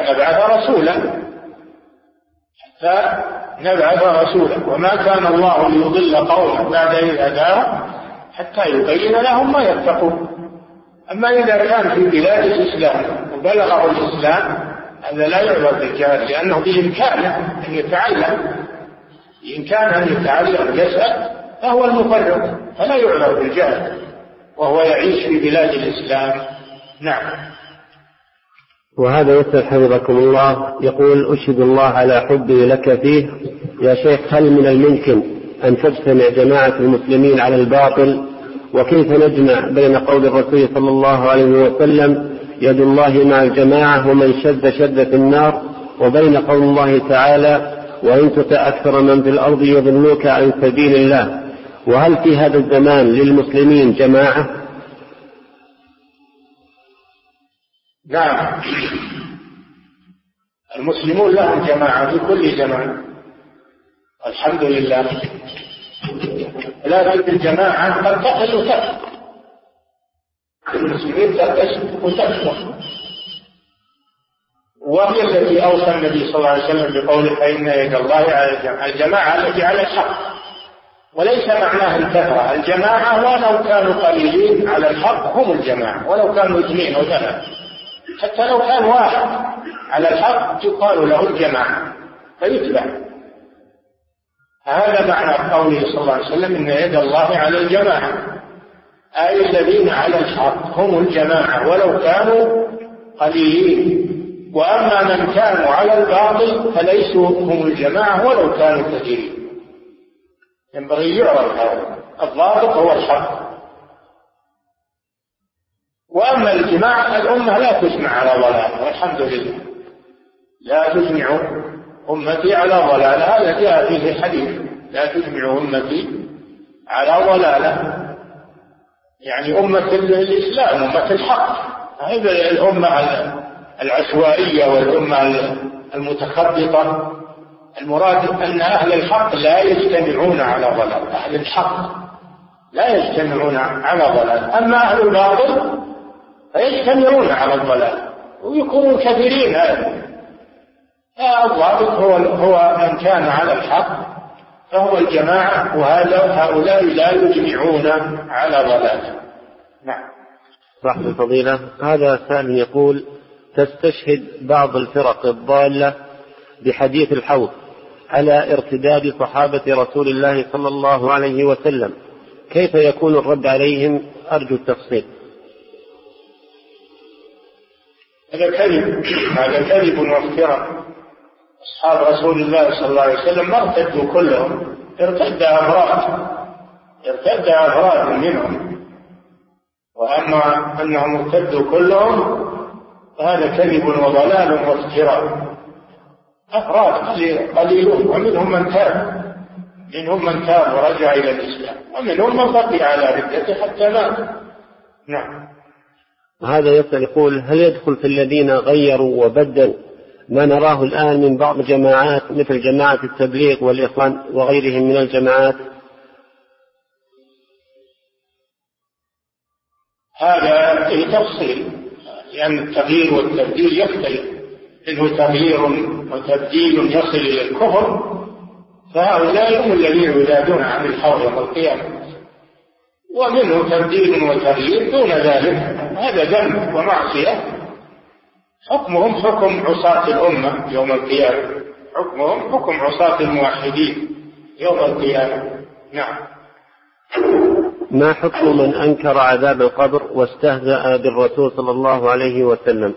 نبعث رسولا وما كان الله ليضل قوما بعد إذ هداهم حتى يبين لهم ما يتقون. أما إذا كان في بلاد الإسلام وبلغه الإسلام هذا لا يعذر بالجهل، لأنه بإمكانه أن يتعلم، يسأل، فهو المفرط، فلا يعذر بالجهل وهو يعيش في بلاد الإسلام. نعم. وهذا يسأل حفظكم الله، يقول: أشهد الله على حبي لك فيه يا شيخ، هل من الممكن أن تجتمع جماعة المسلمين على الباطل؟ وكيف نجمع بين قول الرسول صلى الله عليه وسلم يد الله مع الجماعة ومن شد في النار، وبين قول الله تعالى وإن تطع أكثر من في الأرض يضلوك عن سبيل الله؟ وهل في هذا الزمان للمسلمين جماعة؟ نعم، المسلمون لهم جماعة في كل زمان الحمد لله، لكن الجماعة قد تقل وتكثر، المسلمين تكثر، وهي التي أوصى النبي صلى الله عليه وسلم بقوله فإن يد الله على الجماعة التي على الحق. وليس معناه الكثرة، الجماعة ولو كانوا قليلين على الحق هم الجماعة، ولو كانوا اثنين أو ثلاثة، حتى لو كان واحد على الحق يقال له الجماعة فيتبع. هذا معنى قوله صلى الله عليه وسلم إن يد الله على الجماعة، أي الذين على الحق هم الجماعة ولو كانوا قليلين. وأما من كانوا على الباطل فليسوا هم الجماعة ولو كانوا كثيرين. ينبغي يعرف هذا، الضابط هو الحق. وأما الجماعة الأمة لا تجمع على ضلال، والحمد لله لا تجمع أمتي على ضلال، هذا جاء فيه حديث لا تجمع أمتي على ضلالة، يعني أمة الإسلام، أمة الحق. هذه الأمة العشوائية والأمة المتخبطة، المراد أن أهل الحق لا يجتمعون على ضلال، أهل الحق لا يجتمعون على ضلال. أما أهل الباطل فيجتمعون على الضلال ويكونون كثيرين. الضابط هو من كان على الحق فهو الجماعة، وهؤلاء لا يجمعون على ضلال. نعم. صاحب الفضيلة، هذا سائل يقول: تستشهد بعض الفرق الضالة بحديث الحوض على ارتداد صحابة رسول الله صلى الله عليه وسلم، كيف يكون الرد عليهم؟ أرجو التفصيل. هذا كذب وافتراء. أصحاب رسول الله صلى الله عليه وسلم ما ارتدوا كلهم، ارتد أفراد منهم، وأما أنهم ارتدوا كلهم فهذا كذب وضلال وافتراء. أفراد قليلون، ومنهم من تاب ورجع إلى الإسلام، ومنهم من بقي على ردته حتى مات. نعم. هذا يقول: هل يدخل في الذين غيروا وبدلوا ما نراه الآن من بعض جماعات مثل جماعة التبليغ والإخوان وغيرهم من الجماعات؟ هذا فيه تفصيل، لأن التغيير والتبديل يختلف، منه تغيير وتبديل يصل إلى الكفر، فهؤلاء هم الذين ينادون عن الحوض يوم القيامة، ومنه تبديل وتغيير دون ذلك، هذا ذنب ومعصية، حكمهم حكم عصاة الأمة يوم القيامة، حكمهم حكم عصاة الموحدين يوم القيامة. نعم. ما حكم من أنكر عذاب القبر واستهزأ بالرسول صلى الله عليه وسلم؟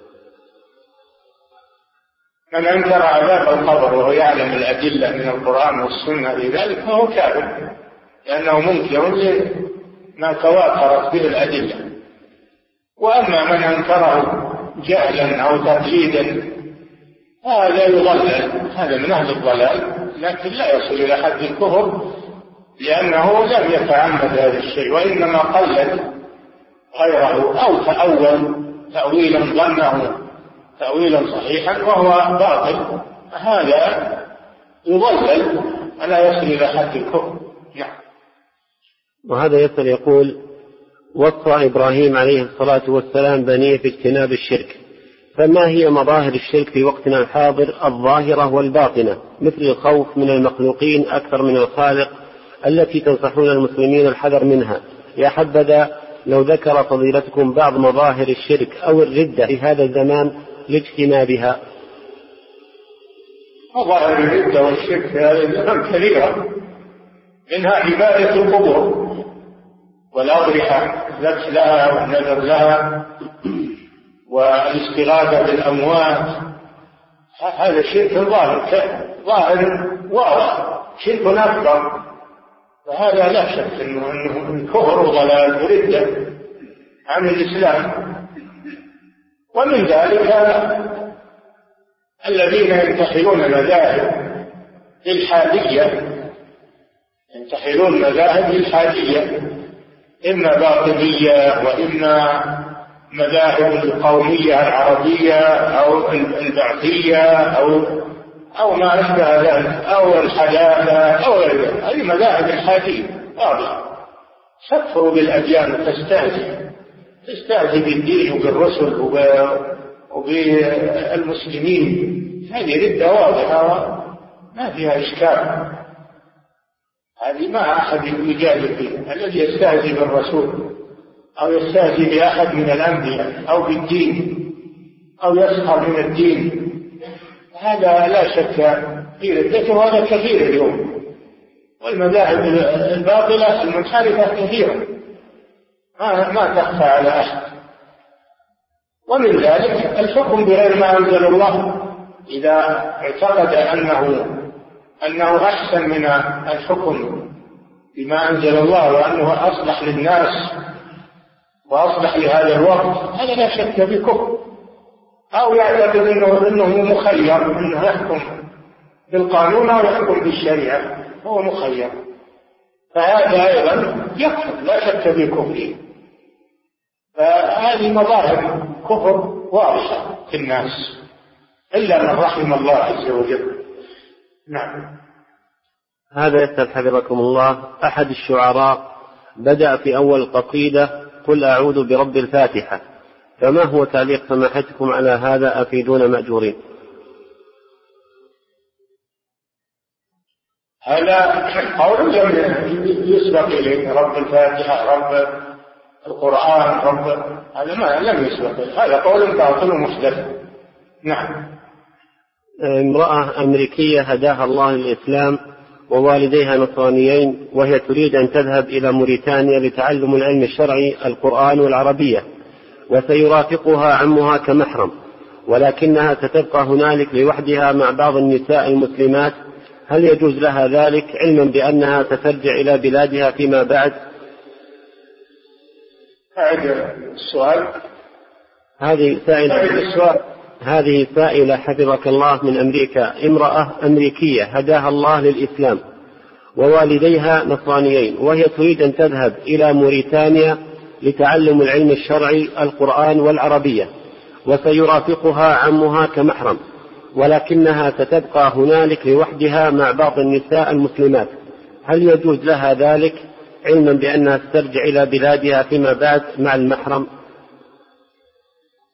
من أنكر عذاب القبر وهو يعلم الأدلة من القرآن والسنة لذلك فهو كافر، لأنه منكر لما تواترت به الأدلة. وأما من أنكره جهلا أو تقليدا هذا يضلل، هذا من أهل الضلال، لكن لا يصل إلى حد الكفر، لأنه لم يتعمد هذا الشيء، وإنما قلد غيره أو تأول تأويلا ظنه تأويلا صحيحا وهو باطل، هذا يضلل ولا يصل إلى حد الكفر. نعم. وهذا يسأل يقول: وصى إبراهيم عليه الصلاة والسلام بنيه في اجتناب الشرك، فما هي مظاهر الشرك في وقتنا الحاضر الظاهرة والباطنة، مثل الخوف من المخلوقين أكثر من الخالق التي تنصحون المسلمين الحذر منها؟ يا حبذا لو ذكر فضيلتكم بعض مظاهر الشرك أو الردة في هذا الزمان لاجتنابها. مظاهر الردة والشرك في هذا الزمان كثيرة، منها عبادة القبور والأضرحة، الذبح لها والنذر لها والاستغاثة بالأموات، هذا شرك ظاهر واضح، شرك أكبر، فهذا لا شك أنه كفر وضلال وردة عن الإسلام. ومن ذلك الذين ينتحلون مذاهب الحادية، ينتحلون مذاهب الحادية، إما باطنية وإما مذاهب القومية العربية أو البعثية أو ما أشبه ذلك، أو الحداثة أو غيرها، هذه مذاهب الحادية واضحة، تكفر بالأديان وتستهزئ بالدين وبالرسل وبالمسلمين، هذه ردة واضحة ما فيها إشكال، هذه ما أحد يجادل فيها. الذي يستهزئ بالرسول أو يستهزئ بأحد من الأنبياء أو بالدين أو يسخر من الدين، هذا لا شك في ردته، وهذا كثير اليوم، والمذاهب الباطلة المنحرفة كثيرة ما تخفى على أحد. ومن ذلك الحكم بغير ما أنزل الله، إذا اعتقد أنه أحسن من الحكم بما أنزل الله وأنه أصلح للناس وأصلح لهذا الوقت، هذا لا شك بكفر. أو يعتقد أنه مخير، أنه يحكم بالقانون أو يحكم بالشريعة، هو مخير، فهذا أيضا يكفر لا شك بكفره. فهذه مظاهر كفر واضحة في الناس إلا من رحم الله عز وجل. نعم. هذا يسأل حفظكم الله: أحد الشعراء بدأ في أول القصيدة قل أعوذ برب الفاتحة، فما هو تعليق سماحتكم على هذا؟ أفيدون مأجورين. هذا قول يسبق إليه رب الفاتحة، رب القرآن، هذا ما لم يسبق، هذا قول باطل محدث. نعم. امرأة أمريكية هداها الله للإسلام ووالديها نصرانيين، وهي تريد أن تذهب إلى موريتانيا لتعلم العلم الشرعي القرآن والعربية، وسيرافقها عمها كمحرم، ولكنها ستبقى هنالك لوحدها مع بعض النساء المسلمات، هل يجوز لها ذلك علما بأنها سترجع إلى بلادها فيما بعد؟ السؤال. هذه سائلة حفظك الله من أمريكا، امرأة أمريكية هداها الله للإسلام ووالديها نصرانيين، وهي تريد أن تذهب إلى موريتانيا لتعلم العلم الشرعي القرآن والعربية، وسيرافقها عمها كمحرم، ولكنها ستبقى هنالك لوحدها مع بعض النساء المسلمات، هل يجوز لها ذلك علما بأنها سترجع إلى بلادها فيما بعد مع المحرم؟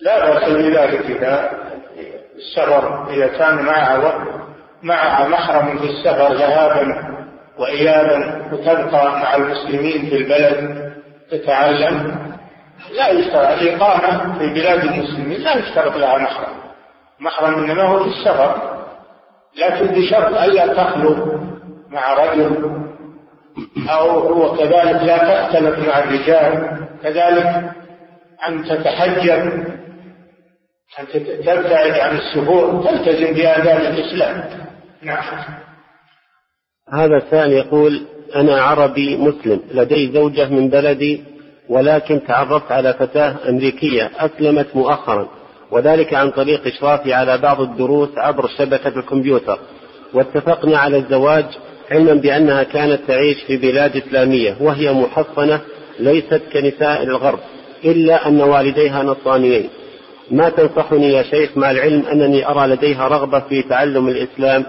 لا بأس بذلك إذا السفر، إذا كان مع محرم في السفر ذهابا وإيابا وتبقى مع المسلمين في البلد تتعلم، لا يشترط الإقامة في بلاد المسلمين، لا يشترط لها محرم إنما هو في السفر، لكن بشرط ألا تخلو مع رجل، أو هو كذلك لا تختلط مع الرجال، كذلك أن تتحجب، أن تبتعد عن السفور، تلتزم بآداب الإسلام. نعم. هذا سائل يقول: أنا عربي مسلم لدي زوجة من بلدي، ولكن تعرفت على فتاة أمريكية أسلمت مؤخرا، وذلك عن طريق إشرافي على بعض الدروس عبر شبكة الكمبيوتر، واتفقنا على الزواج علما بأنها كانت تعيش في بلاد إسلامية وهي محصنة ليست كنساء الغرب، إلا أن والديها نصرانيين. ما تنصحني يا شيخ مع العلم أنني أرى لديها رغبة في تعلم الإسلام؟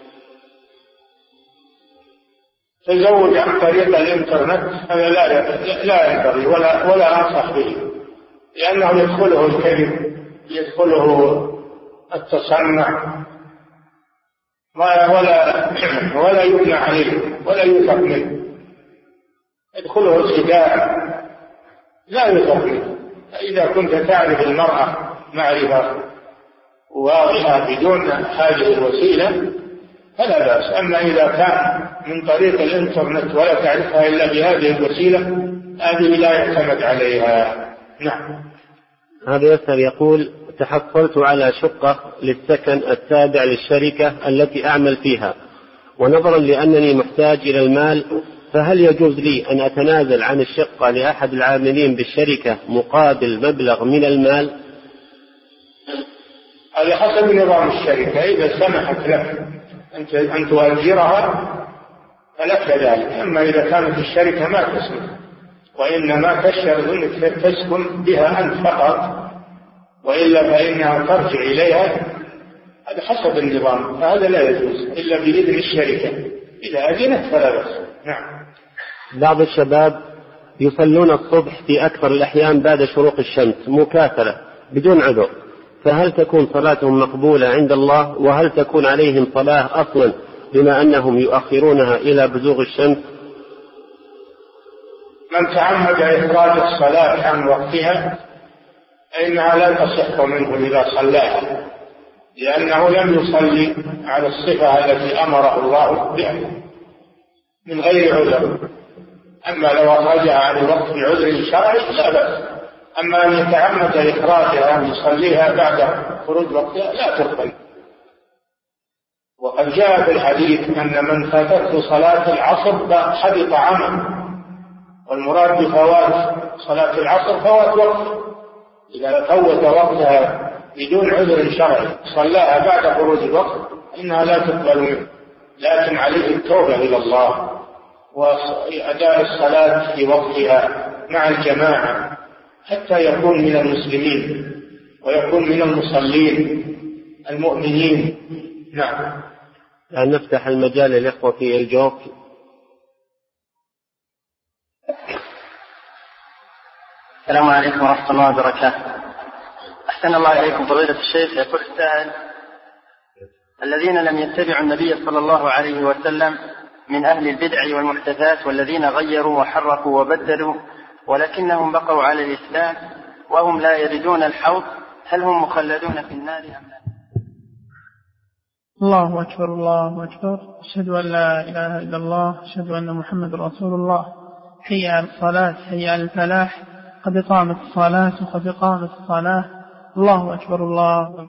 تزوج عن طريق الإنترنت هذا لا ينبغي ولا أنصح به، لأنه يدخله الكذب، يدخله التصنع، ولا يبنى عليه ولا يوثق منه، يدخله الخداع لا يوثق منه. إذا كنت تعرف المرأة معرفة واضحة بدون هذه الوسيلة فلا بأس. أما إذا كان من طريق الإنترنت ولا تعرفها إلا بهذه الوسيلة هذه لا يعتمد عليها. نعم. هذا يسأل يقول: تحصلت على شقة للسكن التابع للشركة التي أعمل فيها، ونظرا لأنني محتاج إلى المال، فهل يجوز لي أن أتنازل عن الشقة لأحد العاملين بالشركة مقابل مبلغ من المال؟ على حسب نظام الشركة، إذا سمحت لك أن تؤجرها فلك ذلك. أما إذا كانت الشركة ما تسمح وإنما تشترط أنك تسكن بها أنت فقط، وإلا فإنها ترجع إليها، هذا حسب النظام، فهذا لا يجوز إلا بإذن الشركة، إذا أذنت فلا بأس. نعم. بعض الشباب يصلون الصبح في أكثر الأحيان بعد شروق الشمس مكاثرة بدون عذر، فهل تكون صلاتهم مقبولة عند الله؟ وهل تكون عليهم صلاة أصلا بما أنهم يؤخرونها إلى بزوغ الشمس؟ من تعمد إخراج الصلاة عن وقتها فإنها لا تصح منه إذا صلاها، لأنه لم يصلي على الصفة التي أمره الله بها من غير عذر. أما لو أخرجها عن الوقت بعذر شرعي لا بأس. أما أن يتعمد إخراجها أن يصليها بعد خروج وقتها لا تقبل. وقد جاء في الحديث أن من فاتته صلاة العصر حبط عمله، والمراد بفوات صلاة العصر فوات وقت. إذا فوت وقتها بدون عذر شرعي صلاها بعد خروج الوقت إنها لا تقبل منه، لكن عليه التوبة إلى الله وأداء الصلاة في وقتها مع الجماعة حتى يكون من المسلمين ويكون من المصلين المؤمنين. نعم. أن نفتح المجال للإخوة في الجواب. السلام عليكم ورحمة الله وبركاته. أحسن الله إليكم فضيلة الشيخ. يقول السائل: الذين لم يتبعوا النبي صلى الله عليه وسلم من أهل البدع والمحدثات والذين غيروا وحرفوا وبدلوا ولكنهم بقوا على الإسلام وهم لا يردون الحوض، هل هم مخلدون في النار أم لا؟ الله أكبر الله أكبر، أشهد أن لا إله إلا الله، أشهد أن محمد رسول الله. حي على الصلاة، حي على الفلاح، قد قامت الصلاة وقد قامت الصلاة. الله أكبر الله.